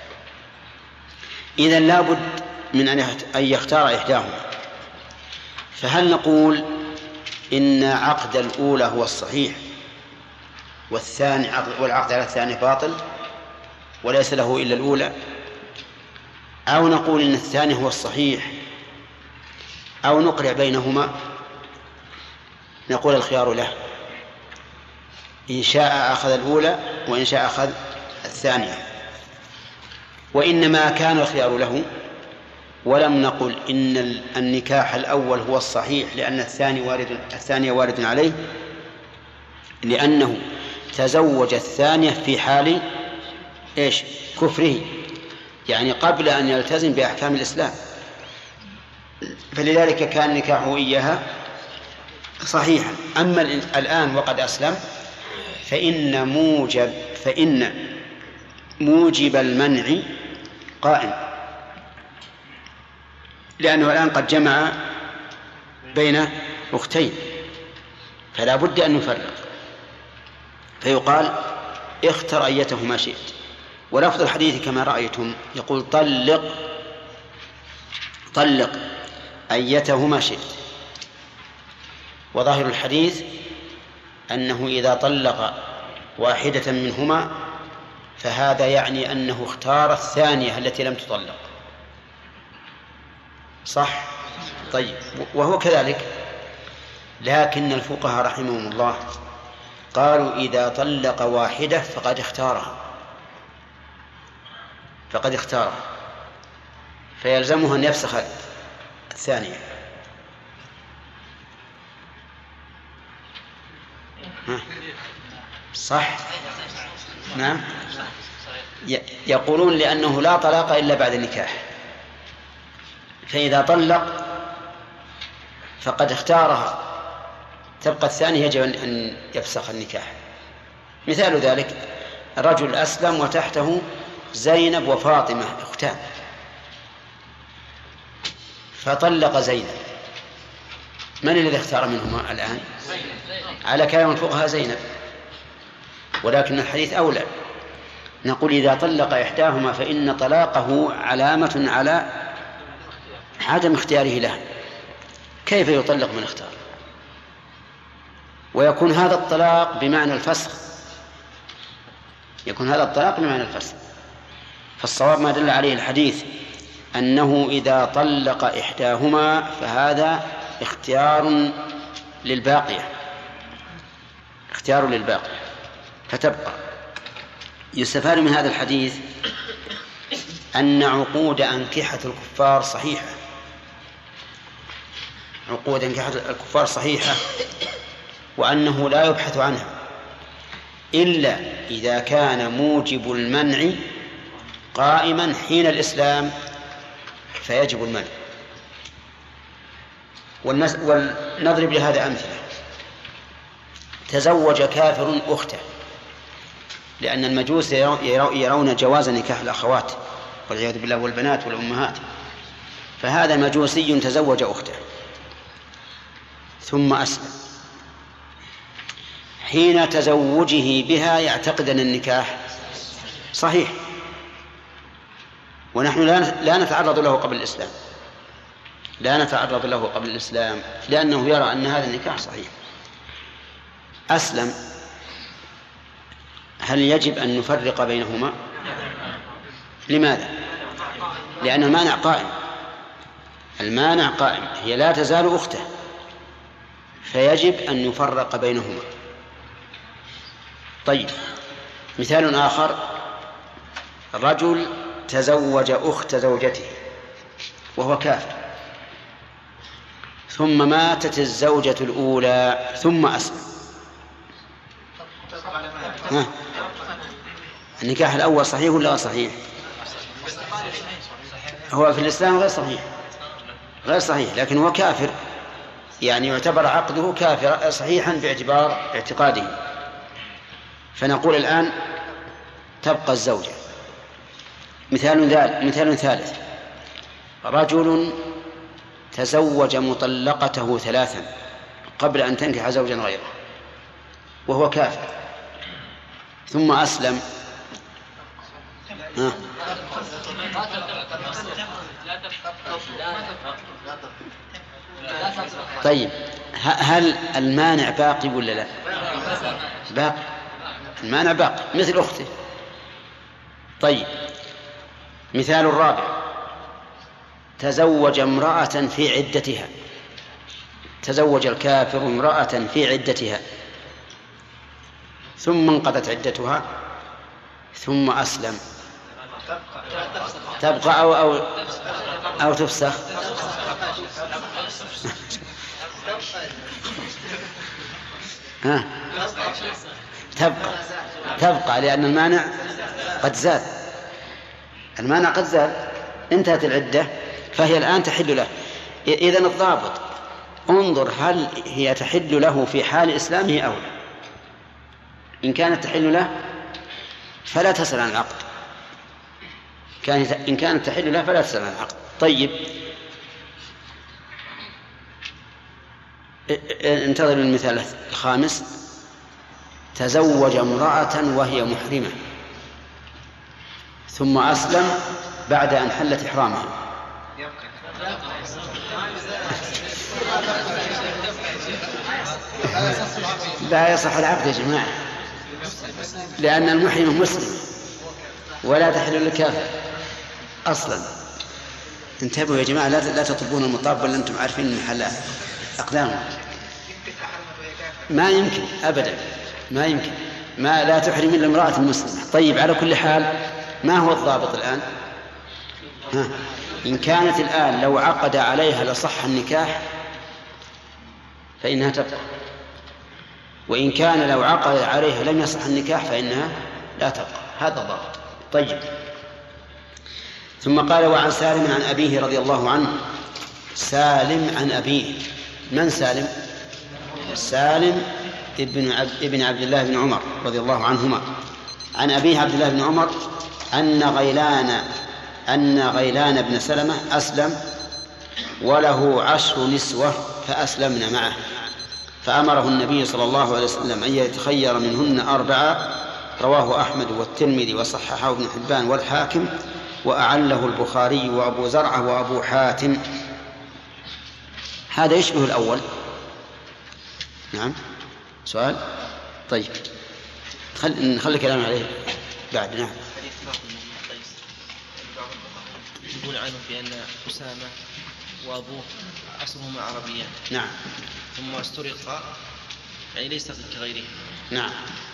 إذن لابد من أن يختار إحداهما. فهل نقول إن عقد الأولى هو الصحيح والعقد على الثاني باطل وليس له إلا الأولى، أو نقول إن الثاني هو الصحيح، أو نقرع بينهما نقول الخيار له، إن شاء أخذ الأولى وإن شاء أخذ الثانية. وإنما كان الخيار له، ولم نقل إن النكاح الأول هو الصحيح لأن الثانية وارد عليه، لأنه تزوج الثانية في حال كفره، يعني قبل أن يلتزم بأحكام الإسلام، فلذلك كان نكاحه إياها صحيحا. أما الآن وقد أسلم فإن موجب المنع قائم، لأنه الآن قد جمع بين أختين، فلا بد أن نفرق، فيقال اختر أيتهما شئت. ولفظ الحديث كما رأيتم يقول طلق أيتهما شئت، وظاهر الحديث أنه إذا طلق واحدة منهما فهذا يعني أنه اختار الثانية التي لم تطلق، صح؟ طيب، وهو كذلك لكن الفقهاء رحمهم الله قالوا إذا طلق واحدة فقد اختارها فيلزمها أن يفسخ الثانية. صح؟ نعم. يقولون لأنه لا طلاق إلا بعد النكاح، فإذا طلق فقد اختارها تبقى الثانية يجب أن يفسخ النكاح. مثال ذلك رجل أسلم وتحته زينب وفاطمة أختان، فطلق زينب، من الذي اختار منهما الآن؟ على كلام الفقهاء زينب، ولكن الحديث أولى. نقول إذا طلق إحداهما فإن طلاقه علامة على عدم اختياره لها. كيف يطلق من اختار؟ ويكون هذا الطلاق بمعنى الفسخ، فالصواب ما دل عليه الحديث أنه إذا طلق إحداهما فهذا اختيار للباقية فتبقى. يستفاد من هذا الحديث أن عقود أنكحة الكفار صحيحة، وأنه لا يبحث عنها إلا إذا كان موجب المنع قائما حين الإسلام فيجب المنع. ونضرب لهذا أمثلة. تزوج كافر أخته، لأن المجوس يرون جواز نكاح الأخوات والعياذ بالله والبنات والأمهات، فهذا مجوسي تزوج أخته ثم أسلم. حين تزوجه بها يعتقد أن النكاح صحيح، ونحن لا نتعرض له قبل الإسلام، لأنه يرى أن هذا النكاح صحيح. أسلم، هل يجب أن نفرق بينهما؟ لماذا؟ لأن المانع قائم، هي لا تزال أخته، فيجب أن يفرق بينهما. طيب، مثال آخر: رجل تزوج أخت زوجته وهو كافر، ثم ماتت الزوجة الأولى ثم أسلم. النكاح الأول صحيح ولا غير صحيح؟ هو في الإسلام غير صحيح، لكن هو كافر، يعني يعتبر عقده كافر صحيحا باعتبار اعتقاده. فنقول الآن تبقى الزوجة. مثال ثالث: رجل تزوج مطلقته 3 قبل أن تنكح زوجا غيره وهو كافر، ثم أسلم. طيب، هل المانع باقي ولا لا؟ باقي، المانع باقي مثل أخته. طيب، مثال الرابع: تزوج امرأة في عدتها، تزوج الكافر امرأة في عدتها ثم انقضت عدتها ثم أسلم، تبقى أو تفسخ؟ تبقى لأن المانع قد زال. انتهت العدة، فهي الآن تحل له. إذن الضابط: انظر هل هي تحل له في حال إسلامه أو لا. إن كانت تحل له فلا تسأل عن العقد، إن كانت تحل له فلا تسأل عن العقد. طيب، انتظر المثال الخامس: تزوج امرأة وهي محرمة ثم أسلم بعد أن حلت إحرامها. لا يصح العقد يا جماعة، لأن المحرمة مسلم ولا تحل للكافر أصلا. انتبهوا يا جماعة، لا تطبون المطاب ولا أنتم عارفين محل أقدامه. ما يمكن أبدا، ما يمكن، ما لا تحرم إلا امرأة مسلمة. طيب على كل حال ما هو الضابط الآن؟ إن كانت الآن لو عقد عليها لصح النكاح فإنها تبقى، وإن كان لو عقد عليها لم يصح النكاح فإنها لا تبقى. هذا الضابط. طيب. ثم قال وعن سالم عن أبيه رضي الله عنه. سالم عن أبيه، من سالم؟ سالم ابن عبد الله بن عمر رضي الله عنهما. عن أبيه عبد الله بن عمر أن غيلان بن سلمة أسلم وله 10 نسوة فأسلمن معه، فأمره النبي صلى الله عليه وسلم أن يتخير منهن 4. رواه أحمد والترمذي وصححه ابن حبان والحاكم وأعله البخاري وأبو زرعة وأبو حاتم. هذا يشبه الأول. نعم. سؤال؟ طيب نخلي كلام عليه بعد. نعم. يقول عنه بأن أسامة وأبوه أصلهما عربيان. نعم. ثم استرقا، يعني ليس كغيره. نعم.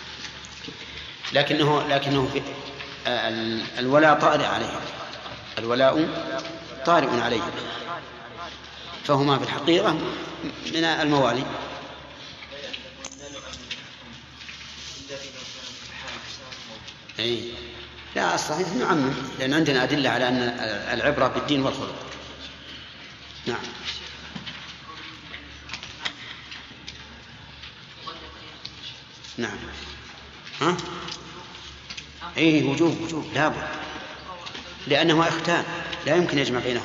لكنه في الولاء طارئ عليه، الولاء طارئ عليه، فهما في الحقيقة من الموالي. أي لا، الصحيح نعمم، لأن عندنا أدلة على أن العبرة بالدين والخلق. نعم. نعم. ها؟ إيه وجوب لابد، لأنه اختان لا يمكن يجمع بينهم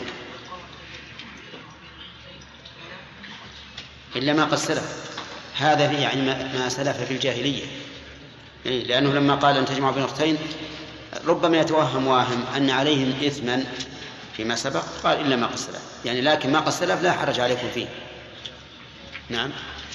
إلا ما قد سلف. هذا يعني ما سلف في الجاهلية، لأنه لما قال أن تجمع بين أختين ربما يتوهم واهم أن عليهم إثما فيما سبق، قال إلا ما قد سلف، يعني لكن ما قد سلف لا حرج عليكم فيه. نعم.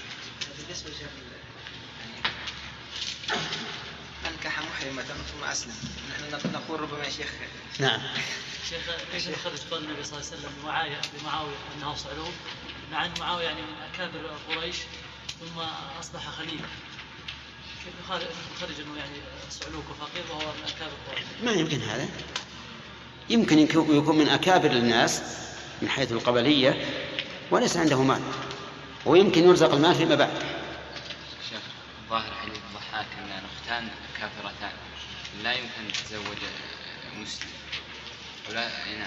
أنكح محرمة ثم أسلم، نحن نقول ربما يا شيخ. نعم. شيخ ايش نخرج قول النبي صلى الله عليه وسلم بمعاوية أنه صعلوك، مع أن معاوية يعني من أكابر قريش ثم أصبح خليفة، كيف نخرج أنه يعني صعلوك وفقير وهو من أكابر قريش؟ ما يمكن هذا، يمكن يكون من أكابر الناس من حيث القبلية وليس عنده مال، ويمكن يرزق المال فيما بعد. شيخ ظاهر حديث الضحاك أن الأختان كافرتان لا يمكن أن تتزوج مسلم ولا. نعم.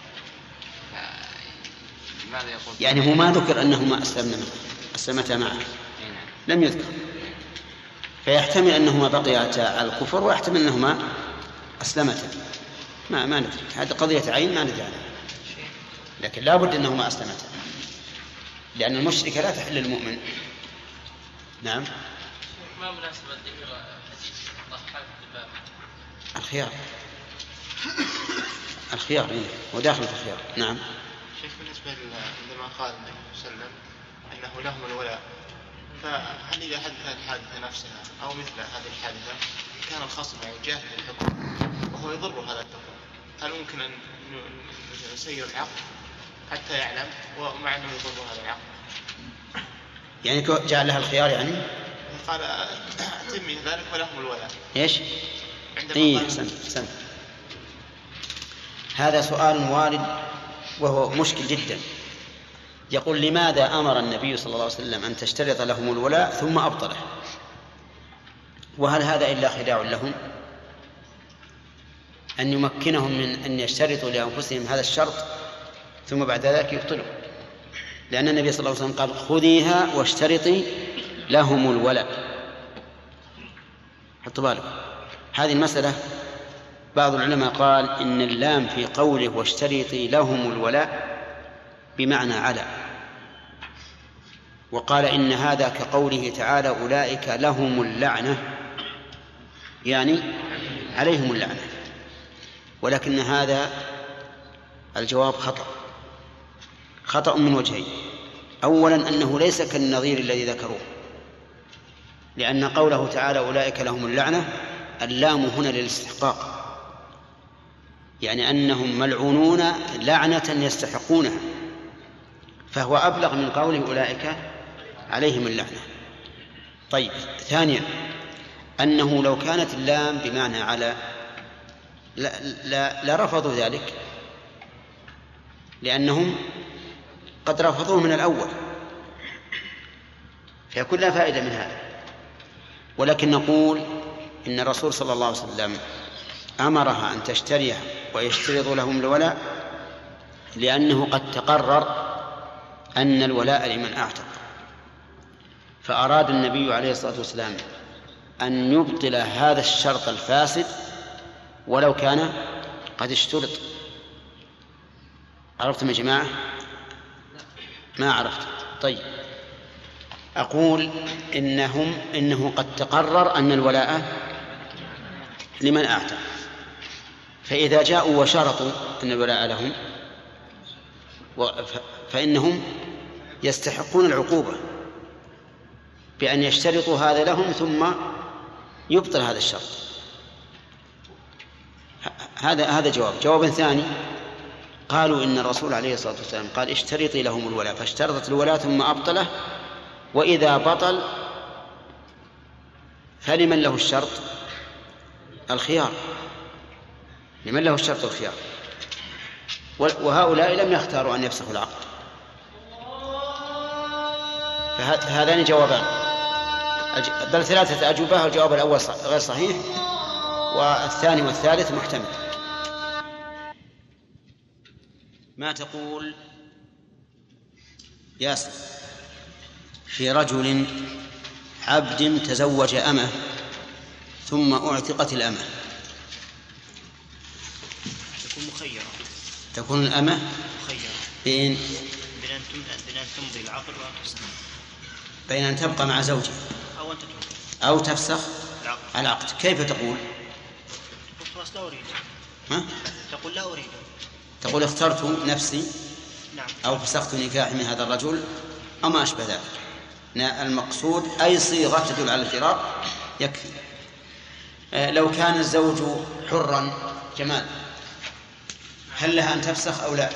ماذا يقول؟ يعني هو ما ذكر أنهما أسلمتا معه، لم يذكر، فيحتمل أنهما بقيتا على الكفر ويحتمل أنهما أسلمتا. ما ندري، هذه قضية عين ما ندري عنها، لكن لا بد أنهما أسلمتا، لأن المشركة لا تحل المؤمن. نعم. ما مناسبة ذكر الضحاك بالباب؟ الخيار وداخل في الخيار. نعم. شيخ بالنسبة لما قال النبي صلى الله عليه وسلم أنه لهم الولاء، فهل إذا حدثت الحادثة نفسها أو مثل هذه الحادثة كان الخصم جاهل الحكم وهو يضر هذا الحكم، هل ممكن أن نسير العقد حتى يعلم ومع أنه يضر هذا العقد؟ يعني جعل لها الخيار، يعني قال تمي ذلك ولهم الولاء. إيش؟ سن. هذا سؤال وارد وهو مشكل جدا. يقول لماذا أمر النبي صلى الله عليه وسلم أن تشترط لهم الولاء ثم أبطله؟ وهل هذا إلا خداع لهم أن يمكنهم من أن يشترطوا لأنفسهم هذا الشرط ثم بعد ذلك يبطلوا؟ لأن النبي صلى الله عليه وسلم قال خذيها واشترطي لهم الولاء. حطوا بالكم هذه المسألة. بعض العلماء قال إن اللام في قوله واشترطي لهم الولاء بمعنى على، وقال إن هذا كقوله تعالى أولئك لهم اللعنة، يعني عليهم اللعنة. ولكن هذا الجواب خطأ من وجهين. أولا أنه ليس كالنظير الذي ذكروه، لأن قوله تعالى أولئك لهم اللعنة اللام هنا للاستحقاق، يعني أنهم ملعونون لعنة يستحقونها، فهو أبلغ من قوله أولئك عليهم اللعنة. طيب، ثانيا أنه لو كانت اللام بمعنى على لا رفضوا ذلك، لأنهم قد رفضوه من الأول، فيكون لا فائدة من هذا. ولكن نقول إن الرسول صلى الله عليه وسلم أمرها أن تشتريها ويشترط لهم الولاء، لأنه قد تقرر أن الولاء لمن أعتق، فأراد النبي عليه الصلاة والسلام أن يبطل هذا الشرط الفاسد ولو كان قد اشترط. عرفتم يا جماعة؟ ما عرفت. طيب، أقول إنه قد تقرر أن الولاء لمن أعتق، فإذا جاءوا وشرطوا أن الولاء لهم فإنهم يستحقون العقوبة بأن يشترطوا هذا لهم ثم يبطل هذا الشرط. هذا جواب ثاني. قالوا إن الرسول عليه الصلاة والسلام قال اشترطي لهم الولاء، فاشترطت الولاء ثم أبطله، وإذا بطل فلمن له الشرط الخيار، لمن له الشرط الخيار، وهؤلاء لم يختاروا أن يفسخوا العقد. فهذان جوابان، بل 3 أجوبة. الجواب الأول غير صحيح، والثاني والثالث محتمل. ما تقول ياسر في رجل عبد تزوج أمه ثم أعتقت الأمة؟ تكون مخيرة. تكون الأمة مخيرة بين أن تمضي العقد وتفسخ، بين أن تبقى مع زوجها أو تفسخ العقد. كيف تقول؟ خلاص لا أريد. تقول لا أريد، تقول اخترت نفسي. نعم. أو فسخت نكاحي من هذا الرجل أو ما أشبه ذلك. المقصود أي صيغة تدل على الفراق يكفي. لو كان الزوج حرا جمال، هل لها أن تفسخ أو لا؟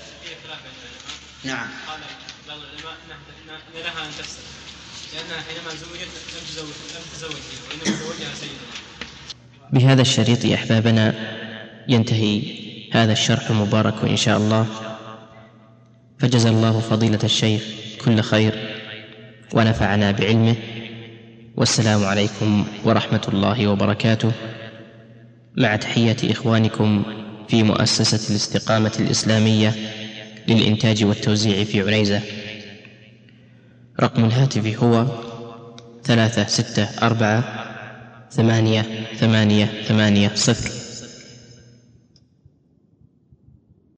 نعم. قال بعض العلماء أن لها أن تفسخ، لأنها حينما زوجت لم تزوج وإنما تزوجها سيدها. بهذا الشريط يا أحبابنا ينتهي هذا الشرح المبارك إن شاء الله، فجزى الله فضيلة الشيخ كل خير ونفعنا بعلمه، والسلام عليكم ورحمة الله وبركاته، مع تحية إخوانكم في مؤسسة الاستقامة الإسلامية للإنتاج والتوزيع في عنيزة. رقم الهاتف هو 364 888 0.